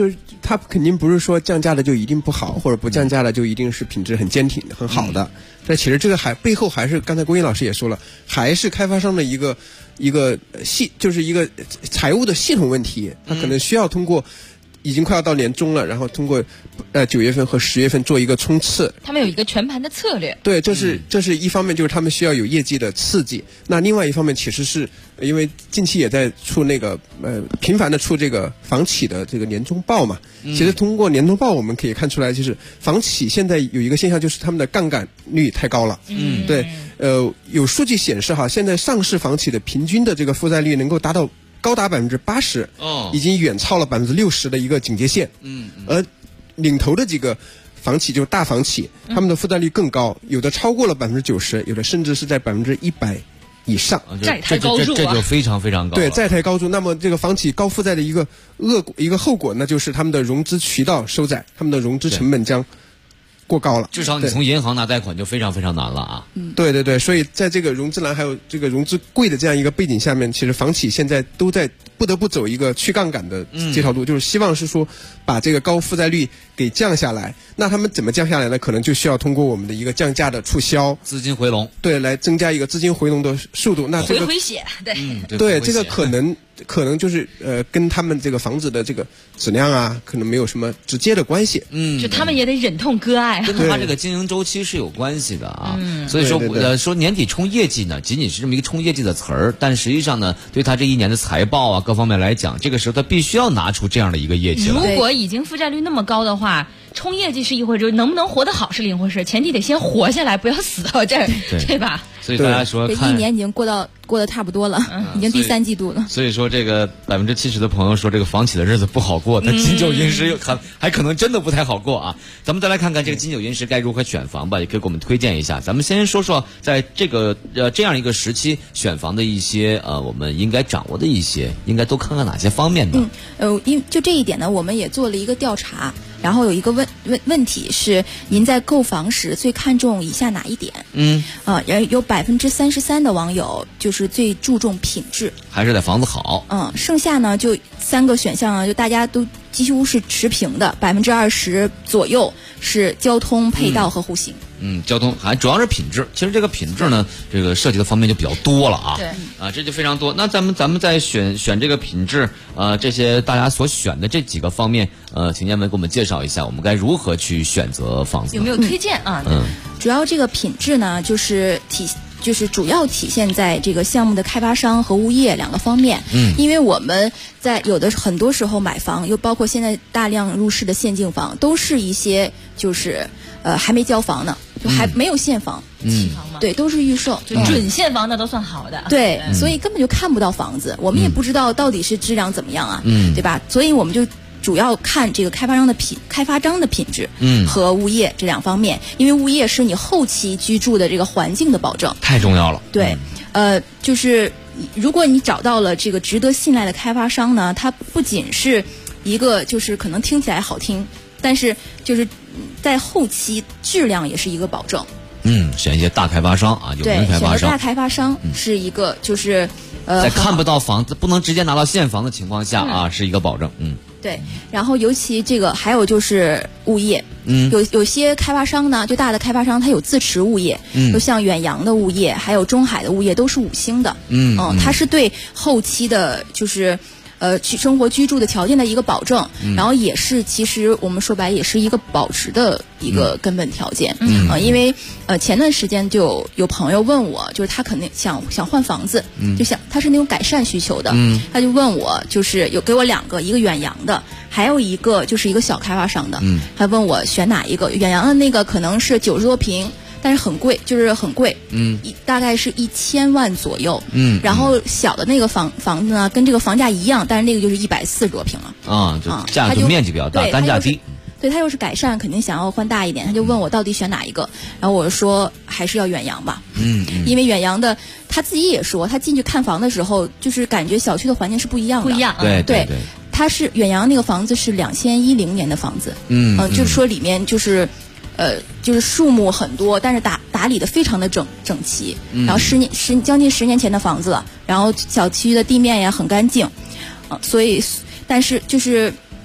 Speaker 12: 它肯定不是说降价的就一定不好，或者不降价的就一定是品质很坚挺很好的。但其实这个背后还是刚才郭英老师也说了，还是开发商的一个就是一个财务的系统问题，它可能需要通过。已经快要到年终了，然后通过9月份和10月份做一个冲刺。
Speaker 5: 他们有一个全盘的策略。
Speaker 12: 对，这是一方面，就是他们需要有业绩的刺激。那另外一方面，其实是因为近期也在出那个频繁的出这个房企的这个年终报嘛。其实通过年终报我们可以看出来，就是房企现在有一个现象，就是他们的杠杆率太高了。对，有数据显示哈，现在上市房企的平均的这个负债率能够高达80%，已经远超了60%的一个警戒线。而领头的几个房企就是大房企，他们的负债率更高，有的超过了90%，有的甚至是在100%以上。
Speaker 5: 债台高筑啊，
Speaker 7: 这就非常非常高。
Speaker 12: 对，债台高筑。那么这个房企高负债的一个后果，那就是他们的融资渠道收窄，他们的融资成本将过高了，
Speaker 7: 至少你从银行拿贷款就非常非常难了啊。
Speaker 12: 对对对，所以在这个融资难还有这个融资贵的这样一个背景下面，其实房企现在都在不得不走一个去杠杆的这条路，就是希望是说把这个高负债率给降下来。那他们怎么降下来呢？可能就需要通过我们的一个降价的促销，
Speaker 7: 资金回笼，
Speaker 12: 对，来增加一个资金回笼的速度。那这个
Speaker 5: 回血，
Speaker 12: 对，这个可能就是跟他们这个房子的这个质量啊，可能没有什么直接的关系。
Speaker 5: 就他们也得忍痛割爱，
Speaker 7: 跟他这个经营周期是有关系的啊。所以说说年底冲业绩呢，仅仅是这么一个冲业绩的词儿，但实际上呢，对他这一年的财报啊各方面来讲，这个时候他必须要拿出这样的一个业绩。
Speaker 5: 如果已经负债率那么高的话，冲业绩是一回事，能不能活得好是另一回事，前提得先活下来，不要死到这儿，对吧？
Speaker 7: 所以大家说
Speaker 13: 看，一年已经过得差不多了，已经第3季度了。
Speaker 7: 所以说这个70%的朋友说这个房企的日子不好过，那金九银十还可能真的不太好过啊。咱们再来看看这个金九银十该如何选房吧，也可以给我们推荐一下。咱们先说说在这个这样一个时期选房的一些我们应该掌握的一些，应该都看看哪些方面呢？
Speaker 13: 就这一点呢，我们也做了一个调查。然后有一个问题是，您在购房时最看重以下哪一点？有33%的网友就是最注重品质，
Speaker 7: 还是得房子好。
Speaker 13: 剩下呢就3个选项啊，就大家都几乎是持平的，20%左右是交通配套和户型。
Speaker 7: 交通还主要是品质。其实这个品质呢，这个涉及的方面就比较多了啊。
Speaker 5: 对
Speaker 7: 啊，这就非常多。那咱们在选这个品质，这些大家所选的这几个方面，请建文给我们介绍一下，我们该如何去选择房子？
Speaker 5: 有没有推荐啊？
Speaker 13: 主要这个品质呢，就是主要体现在这个项目的开发商和物业2个方面。因为我们在很多时候买房，又包括现在大量入市的现净房，都是一些就是还没交房呢，就还没有现房。
Speaker 5: 期房嘛，
Speaker 13: 对，都是预售，
Speaker 5: 就准现房的都算好的。
Speaker 13: 对，所以根本就看不到房子，我们也不知道到底是质量怎么样啊，对吧？所以我们就主要看这个开发商的品质，和物业这2方面，因为物业是你后期居住的这个环境的保证，
Speaker 7: 太重要了。
Speaker 13: 对，就是如果你找到了这个值得信赖的开发商呢，它不仅是一个就是可能听起来好听，但是就是在后期质量也是一个保证。
Speaker 7: 选一些大开发商啊，有名开发商。
Speaker 13: 选择大开发商是一个就是
Speaker 7: 在看不到房子、不能直接拿到现房的情况下啊，是一个保证。
Speaker 13: 对，然后尤其这个还有就是物业，有些开发商呢，就大的开发商，他有自持物业，就像远洋的物业，还有中海的物业都是5星的，它是对后期的就是生活居住的条件的一个保证，然后也是其实我们说白也是一个保值的一个根本条件。因为前段时间就有朋友问我，就是他肯定想换房子，就他是那种改善需求的，他就问我，就是有给我2个，一个远洋的，还有一个就是一个小开发商的，他问我选哪一个。远洋的那个可能是90多平。但是很贵，就是很贵，大概是1000万左右，然后小的那个房子呢，跟这个房价一样，但是那个就是140多平了，
Speaker 7: 就价格面积比较大，单价低。
Speaker 13: 对，他又是改善，肯定想要换大一点，他就问我到底选哪一个，然后我说还是要远洋吧，因为远洋的他自己也说，他进去看房的时候，就是感觉小区的环境是不一样的，
Speaker 5: 不一样，
Speaker 13: 对，他是远洋那个房子是2010年的房子，就是说里面就是树木很多，但是打理的非常的整齐，然后将近10年前的房子了，然后小区的地面也很干净，所以但是就是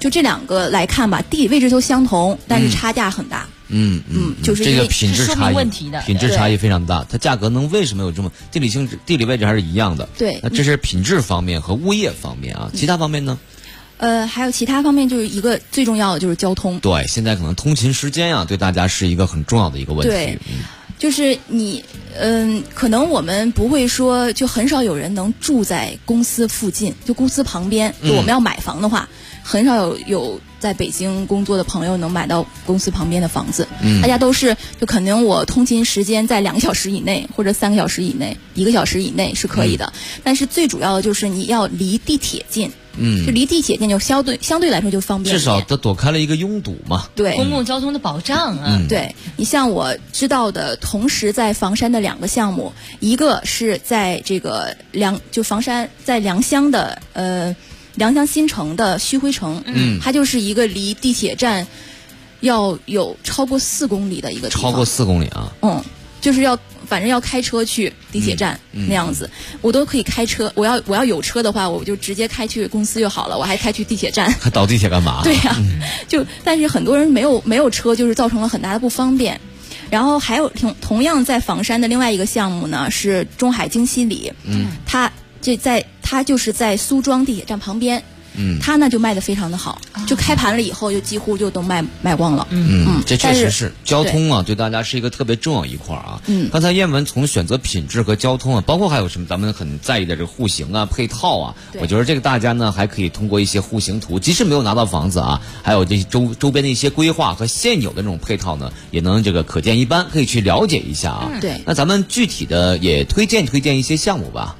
Speaker 13: 就这2个来看吧，地理位置都相同，但是差价很大。就是
Speaker 7: 这个品质差异，
Speaker 13: 问题的
Speaker 7: 品质差异非常大。它价格为什么有这么地理位置还是一样的？
Speaker 13: 对，
Speaker 7: 那这是品质方面和物业方面啊，其他方面呢？
Speaker 13: 还有其他方面，就是一个最重要的就是交通。
Speaker 7: 对，现在可能通勤时间啊，对大家是一个很重要的一个问题。
Speaker 13: 对，就是你，可能我们不会说，就很少有人能住在公司附近，就公司旁边。就我们要买房的话，很少有在北京工作的朋友能买到公司旁边的房子。大家都是就可能我通勤时间在2个小时以内，或者3个小时以内，1个小时以内是可以的。但是最主要的就是你要离地铁近。就离地铁近就相对来说就方便，
Speaker 7: 至少它躲开了一个拥堵嘛。
Speaker 13: 对，
Speaker 5: 公共交通的保障啊。
Speaker 13: 对，你像我知道的，同时在房山的2个项目，一个是在这个房山在良乡的良乡新城的旭辉城，它就是一个离地铁站要有超过4公里的一个地方。
Speaker 7: 超过4公里啊？
Speaker 13: 就是反正要开车去地铁站那样子，我都可以开车。我要有车的话，我就直接开去公司就好了，我还开去地铁站。
Speaker 7: 还倒地铁干嘛？
Speaker 13: 对呀，但是很多人没有车，就是造成了很大的不方便。然后还有同样在房山的另外一个项目呢，是中海京西里，它就是在苏庄地铁站旁边。它呢就卖得非常的好，就开盘了以后就几乎就都卖光了。
Speaker 7: 这确实是交通啊，对大家是一个特别重要一块啊。刚才燕文从选择品质和交通啊，包括还有什么咱们很在意的这个户型啊、配套啊，我觉得这个大家呢还可以通过一些户型图，即使没有拿到房子啊，还有这些周边的一些规划和现有的这种配套呢，也能这个可见一斑，可以去了解一下啊。
Speaker 13: 对，
Speaker 7: 那咱们具体的也推荐一些项目吧。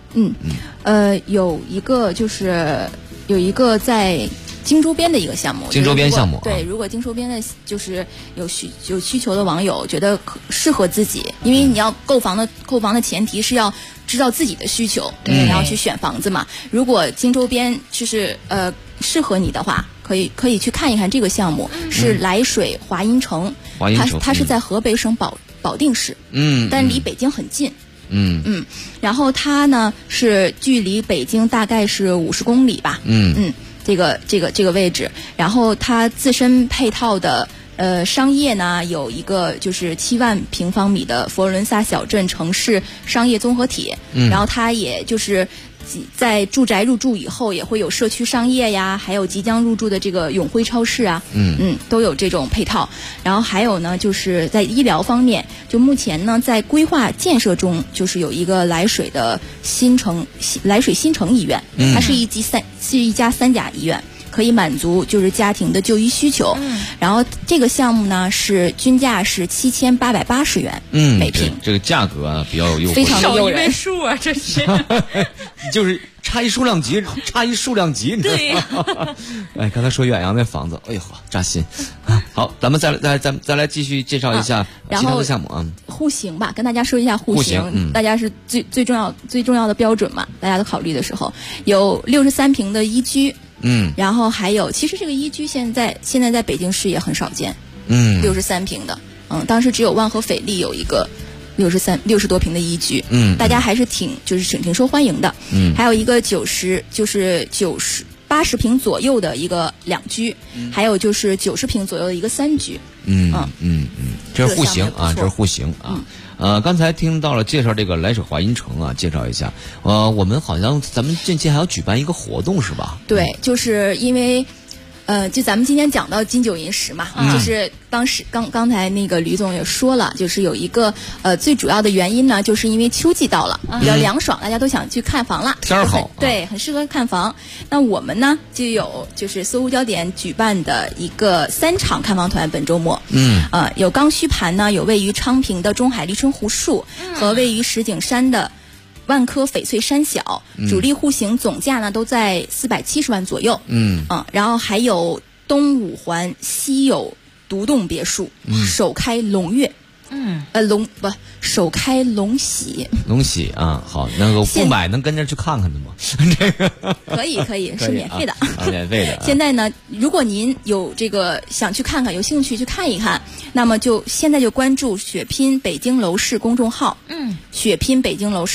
Speaker 13: 有一个在京周边的一个项目，
Speaker 7: 京周边项目
Speaker 13: 对，如果京周边的就是有需求的网友觉得适合自己，因为你要购房的前提是要知道自己的需求，然后去选房子嘛。如果京周边就是适合你的话，可以去看一看这个项目，是涞水华阴城，它是在河北省保定市，但离北京很近。然后它呢是距离北京大概是50公里吧。这个位置，然后它自身配套的商业呢有一个就是7万平方米的佛罗伦萨小镇城市商业综合体，然后它也就是在住宅入住以后也会有社区商业呀，还有即将入住的这个永辉超市啊，都有这种配套。然后还有呢，就是在医疗方面，就目前呢在规划建设中，就是有一个涞水新城医院，它是一家3甲医院。可以满足就是家庭的就医需求，然后这个项目呢是均价是7880元每平，
Speaker 7: 这个价格啊比较有诱惑，
Speaker 13: 非常的诱人。
Speaker 5: 少1位数啊，这是
Speaker 7: 就是差一数量级，
Speaker 5: 对呀。
Speaker 7: 哎，刚才说远洋那房子，哎呦扎心。好，咱们再来继续介绍一下其他的项目啊。
Speaker 13: 户型吧，跟大家说一下户型，大家是最重要的标准嘛，大家都考虑的时候有63平的一居。然后还有，其实这个一居现在在北京市也很少见，63平的，当时只有万和斐丽有一个60多平的一居，大家还是挺受欢迎的，还有一个80平左右的一个2居，还有就是90平左右的一个3居，
Speaker 7: 这是户型啊，这是户型啊。刚才听到了介绍这个涞水华阴城啊，介绍一下。我们好像咱们近期还要举办一个活动是吧？
Speaker 13: 对，就是因为就咱们今天讲到金九银十嘛，就是当时刚才那个吕总也说了，就是有一个最主要的原因呢，就是因为秋季到了，比较凉爽，大家都想去看房了，
Speaker 7: 天儿好，
Speaker 13: 对，很适合看房。那我们呢就有就是搜狐焦点举办的一个3场看房团，本周末，有刚需盘呢，有位于昌平的中海丽春湖树和位于石景山的万科翡翠山小，主力户型总价呢都在470万左右。然后还有东五环西有独栋别墅，首开龙跃。首开龙喜。
Speaker 7: 龙喜啊，好，那个不买能跟着去看看的吗？这个
Speaker 13: 可以，是免费的。
Speaker 7: 免费的。
Speaker 13: 现在呢，如果您有这个想去看看，有兴趣去看一看，那么现在就关注血拼北京楼市公众号，血拼北京楼市，然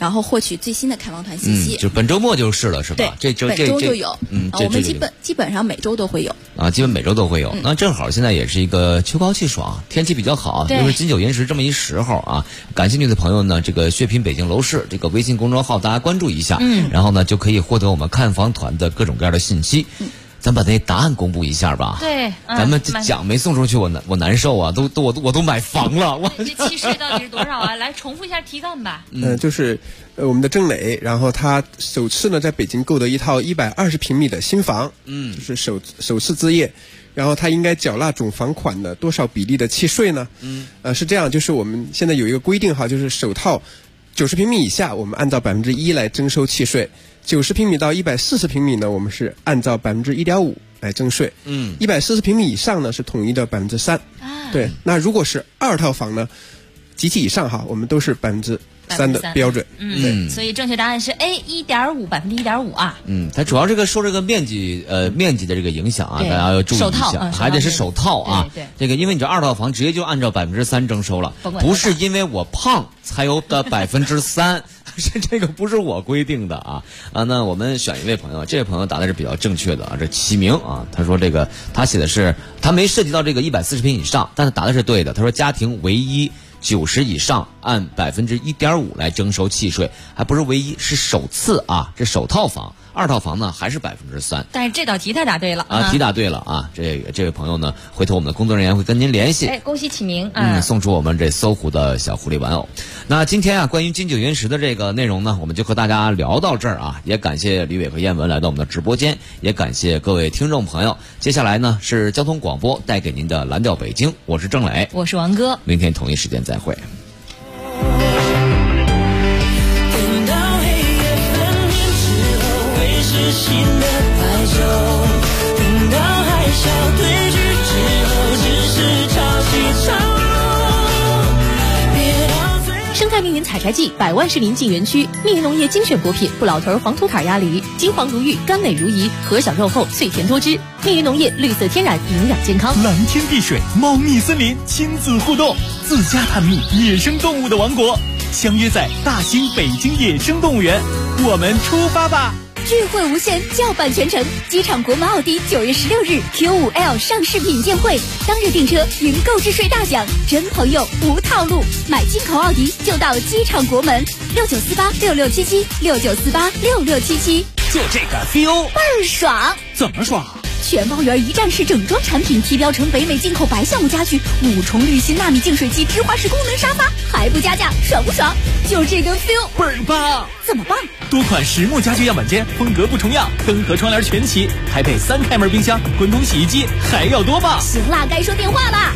Speaker 13: 然后获取最新的开房团信息。
Speaker 7: 就本周末就是了，是吧？
Speaker 13: 对，本周就有。我们基本上每周都会有。
Speaker 7: 基本每周都会有。那正好现在也是一个秋高气爽，天气比较好，又是金九银十这么一时候啊。感兴趣的朋友呢，这个血拼北京楼市这个微信公众号大家关注一下，然后呢就可以获得我们看房团的各种各样的信息。咱把那答案公布一下吧。
Speaker 5: 对，
Speaker 7: 咱们这奖没送出去，我难受啊！我都买房了。
Speaker 5: 这契税到底是多少啊？来重复一下题干吧。
Speaker 12: 就是我们的郑磊，然后他首次呢在北京购得一套120平米的新房，就是首次置业，然后他应该缴纳总房款的多少比例的契税呢？是这样，就是我们现在有一个规定哈，就是首套90平米以下，我们按照1%来征收契税。90平米到140平米呢，我们是按照1.5%来征税。140平米以上呢是统一的3%。对，那如果是2套房呢，及其以上哈，我们都是3%的标准。
Speaker 5: 所以正确答案是 A1.5%，1.5%啊。
Speaker 7: 它主要这个受这个面积的这个影响啊，大家要注意一下，还得是首套啊。
Speaker 5: 对，
Speaker 7: 这个因为你这2套房直接就按照3%征收了，不是因为我胖才有的3%。是这个不是我规定的啊。那我们选一位朋友，这位朋友答的是比较正确的啊，这启明啊，他说这个他写的是他没涉及到这个140平以上，但是答的是对的。他说家庭唯一90以上按1.5%来征收契税，还不是唯一，是首次啊，这首套房。2套房呢还是3%，
Speaker 5: 但是这道题他答对了
Speaker 7: 啊，题答对了啊！这位朋友呢，回头我们的工作人员会跟您联系。
Speaker 5: 恭喜启明
Speaker 7: 送出我们这搜狐的小狐狸玩偶。那今天啊，关于金九银十的这个内容呢，我们就和大家聊到这儿啊。也感谢李伟和燕文来到我们的直播间，也感谢各位听众朋友。接下来呢是交通广播带给您的蓝调北京，我是郑磊，
Speaker 5: 我是王哥，
Speaker 7: 明天同一时间再会。
Speaker 21: 新的白昼，等到海啸退去之后，只是潮起潮落。
Speaker 1: 生态密云采摘季，百万市林进园区，密云农业精选果品，不老头黄土坎鸭梨，金黄如玉，甘美如饴，核小肉厚，脆甜多汁。密云农业绿色天然，营养健康。
Speaker 22: 蓝天碧水，猫蜜森林，亲子互动，自家探秘野生动物的王国，相约在大兴北京野生动物园，我们出发吧！
Speaker 16: 聚会无限，叫板全城。机场国门奥迪9月16日 Q5L 上市品鉴会，当日订车赢购置税大奖，真朋友无套路，买进口奥迪就到机场国门，69486677，69486677，
Speaker 22: 就这个 feel
Speaker 16: 倍儿爽。
Speaker 22: 怎么爽？
Speaker 16: 全包圆一站式整装产品，提标成北美进口白橡木家具，5重滤芯纳米净水器，芝华士功能沙发，还不加价，爽不爽？就这个 feel
Speaker 22: 倍儿棒！
Speaker 16: 怎么棒？
Speaker 22: 多款实木家具样板间，风格不重样，灯和窗帘全齐，还配3开门冰箱、滚筒洗衣机，还要多棒！
Speaker 16: 行啦，该说电话啦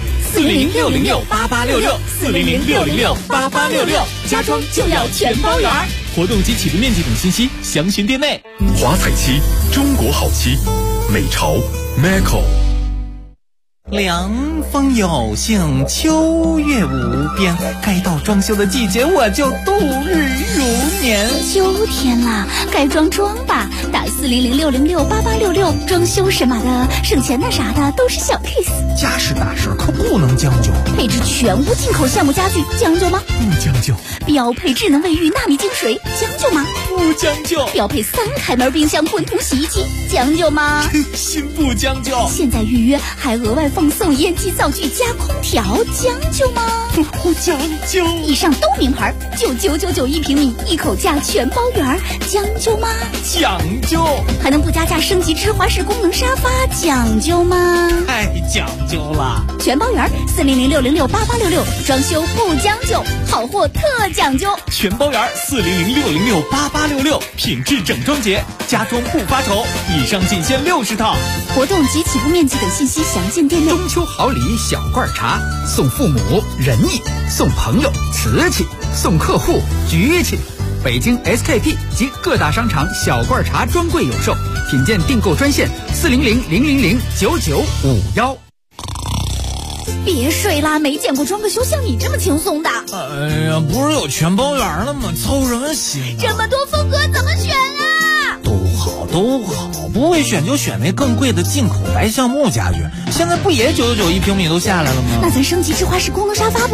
Speaker 22: ，400-606-8866，400-606-8866，
Speaker 16: 家装就要全包圆。
Speaker 22: 活动及起步面积等信息详询店内。
Speaker 18: 华彩漆，中国好漆，美潮 Macco。
Speaker 15: 凉风有幸，秋月无边，该到装修的季节，我就度日如年。
Speaker 16: 秋天了，该装吧，打400-606-8866，装修什么的，省钱的啥的都是小 case。
Speaker 15: 家事大事可不能将就，
Speaker 16: 配置全屋进口橡木家具，将就吗？
Speaker 15: 不将就。
Speaker 16: 标配智能卫浴纳米净水，将就吗？
Speaker 15: 不将就。
Speaker 16: 标配3开门冰箱、滚筒洗衣机，将就吗？
Speaker 15: 心不将就。
Speaker 16: 现在预约还额外放送烟机灶具加空调，将就吗？
Speaker 15: 不将就。
Speaker 16: 以上都名牌，99991平米，一口价全包圆，将就吗？
Speaker 15: 讲究。
Speaker 16: 还能不加价升级芝华士功能沙发，讲究吗？
Speaker 15: 太讲究了。
Speaker 16: 全包圆，400-606-8866，装修不将就，好货特讲究。
Speaker 15: 全包圆，400-606-8866，品质整装节，家装不发愁。以上仅限60套。
Speaker 16: 活动及起步面积等信息详见店内。
Speaker 17: 中秋好礼小罐茶，送父母仁义，送朋友瓷器，送客户局气。北京 SKP 及各大商场小罐茶专柜有售，品鉴订购专线400-000-9951。
Speaker 16: 别睡啦，没见过装个修像你这么轻松的。
Speaker 15: 哎呀，不是有全包圆了吗？操什么心啊？
Speaker 16: 这么多风格怎么选啊？
Speaker 15: 都好，不会选就选那更贵的进口白橡木家具，现在不也999一平米都下来了吗？
Speaker 16: 那咱升级芝华士功能沙发不？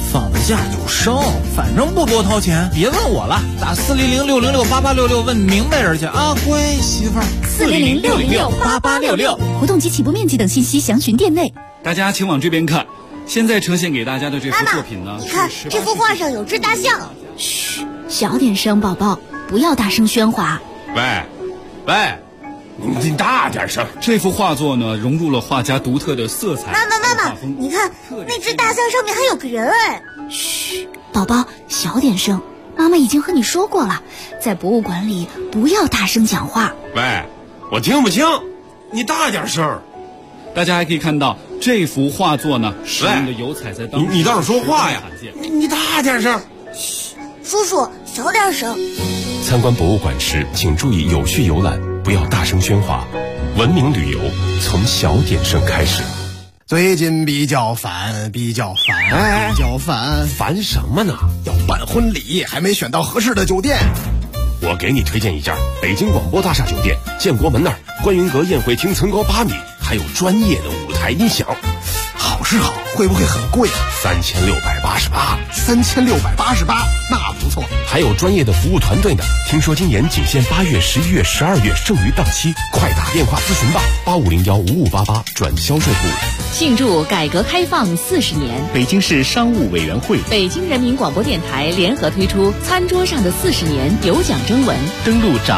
Speaker 15: 放的假就少，反正不多掏钱，别问我了，打400-606-8866问明白人去啊，乖媳妇儿。
Speaker 16: 400-606-8866，活动及起步面积等信息详询店内。
Speaker 2: 大家请往这边看，现在呈现给大家的这幅作品呢，
Speaker 4: 你看这幅画上有只大象。
Speaker 16: 嘘，小点声，宝宝，不要大声喧哗。
Speaker 20: 喂，你大点声。
Speaker 2: 这幅画作呢，融入了画家独特的色彩。
Speaker 4: 妈妈，你看那只大象上面还有个人哎。
Speaker 16: 嘘，宝宝，小点声。妈妈已经和你说过了，在博物馆里不要大声讲话。
Speaker 20: 喂，我听不清，你大点声。
Speaker 2: 大家还可以看到这幅画作呢，使用的油彩在当时
Speaker 20: 你倒是说话呀！你大点声。
Speaker 4: 嘘，叔叔小点声。
Speaker 6: 参观博物馆时，请注意有序游览，不要大声喧哗。文明旅游从小点声开始。
Speaker 23: 最近比较烦，
Speaker 20: 烦什么呢？
Speaker 23: 要办婚礼，还没选到合适的酒店。
Speaker 6: 我给你推荐一家北京广播大厦酒店，建国门那儿观云阁宴会厅层高8米，还有专业的舞台音响。
Speaker 23: 好是好，会不会很贵
Speaker 6: ？3688。
Speaker 23: 3688，那不错。
Speaker 6: 还有专业的服务团队呢。听说今年仅限8月、11月、12月，剩余档期，快打电话咨询吧，8501-5588转销售部。
Speaker 5: 庆祝改革开放40年，
Speaker 24: 北京市商务委员会、
Speaker 5: 北京人民广播电台联合推出《餐桌上的40年》有奖征文，
Speaker 24: 登录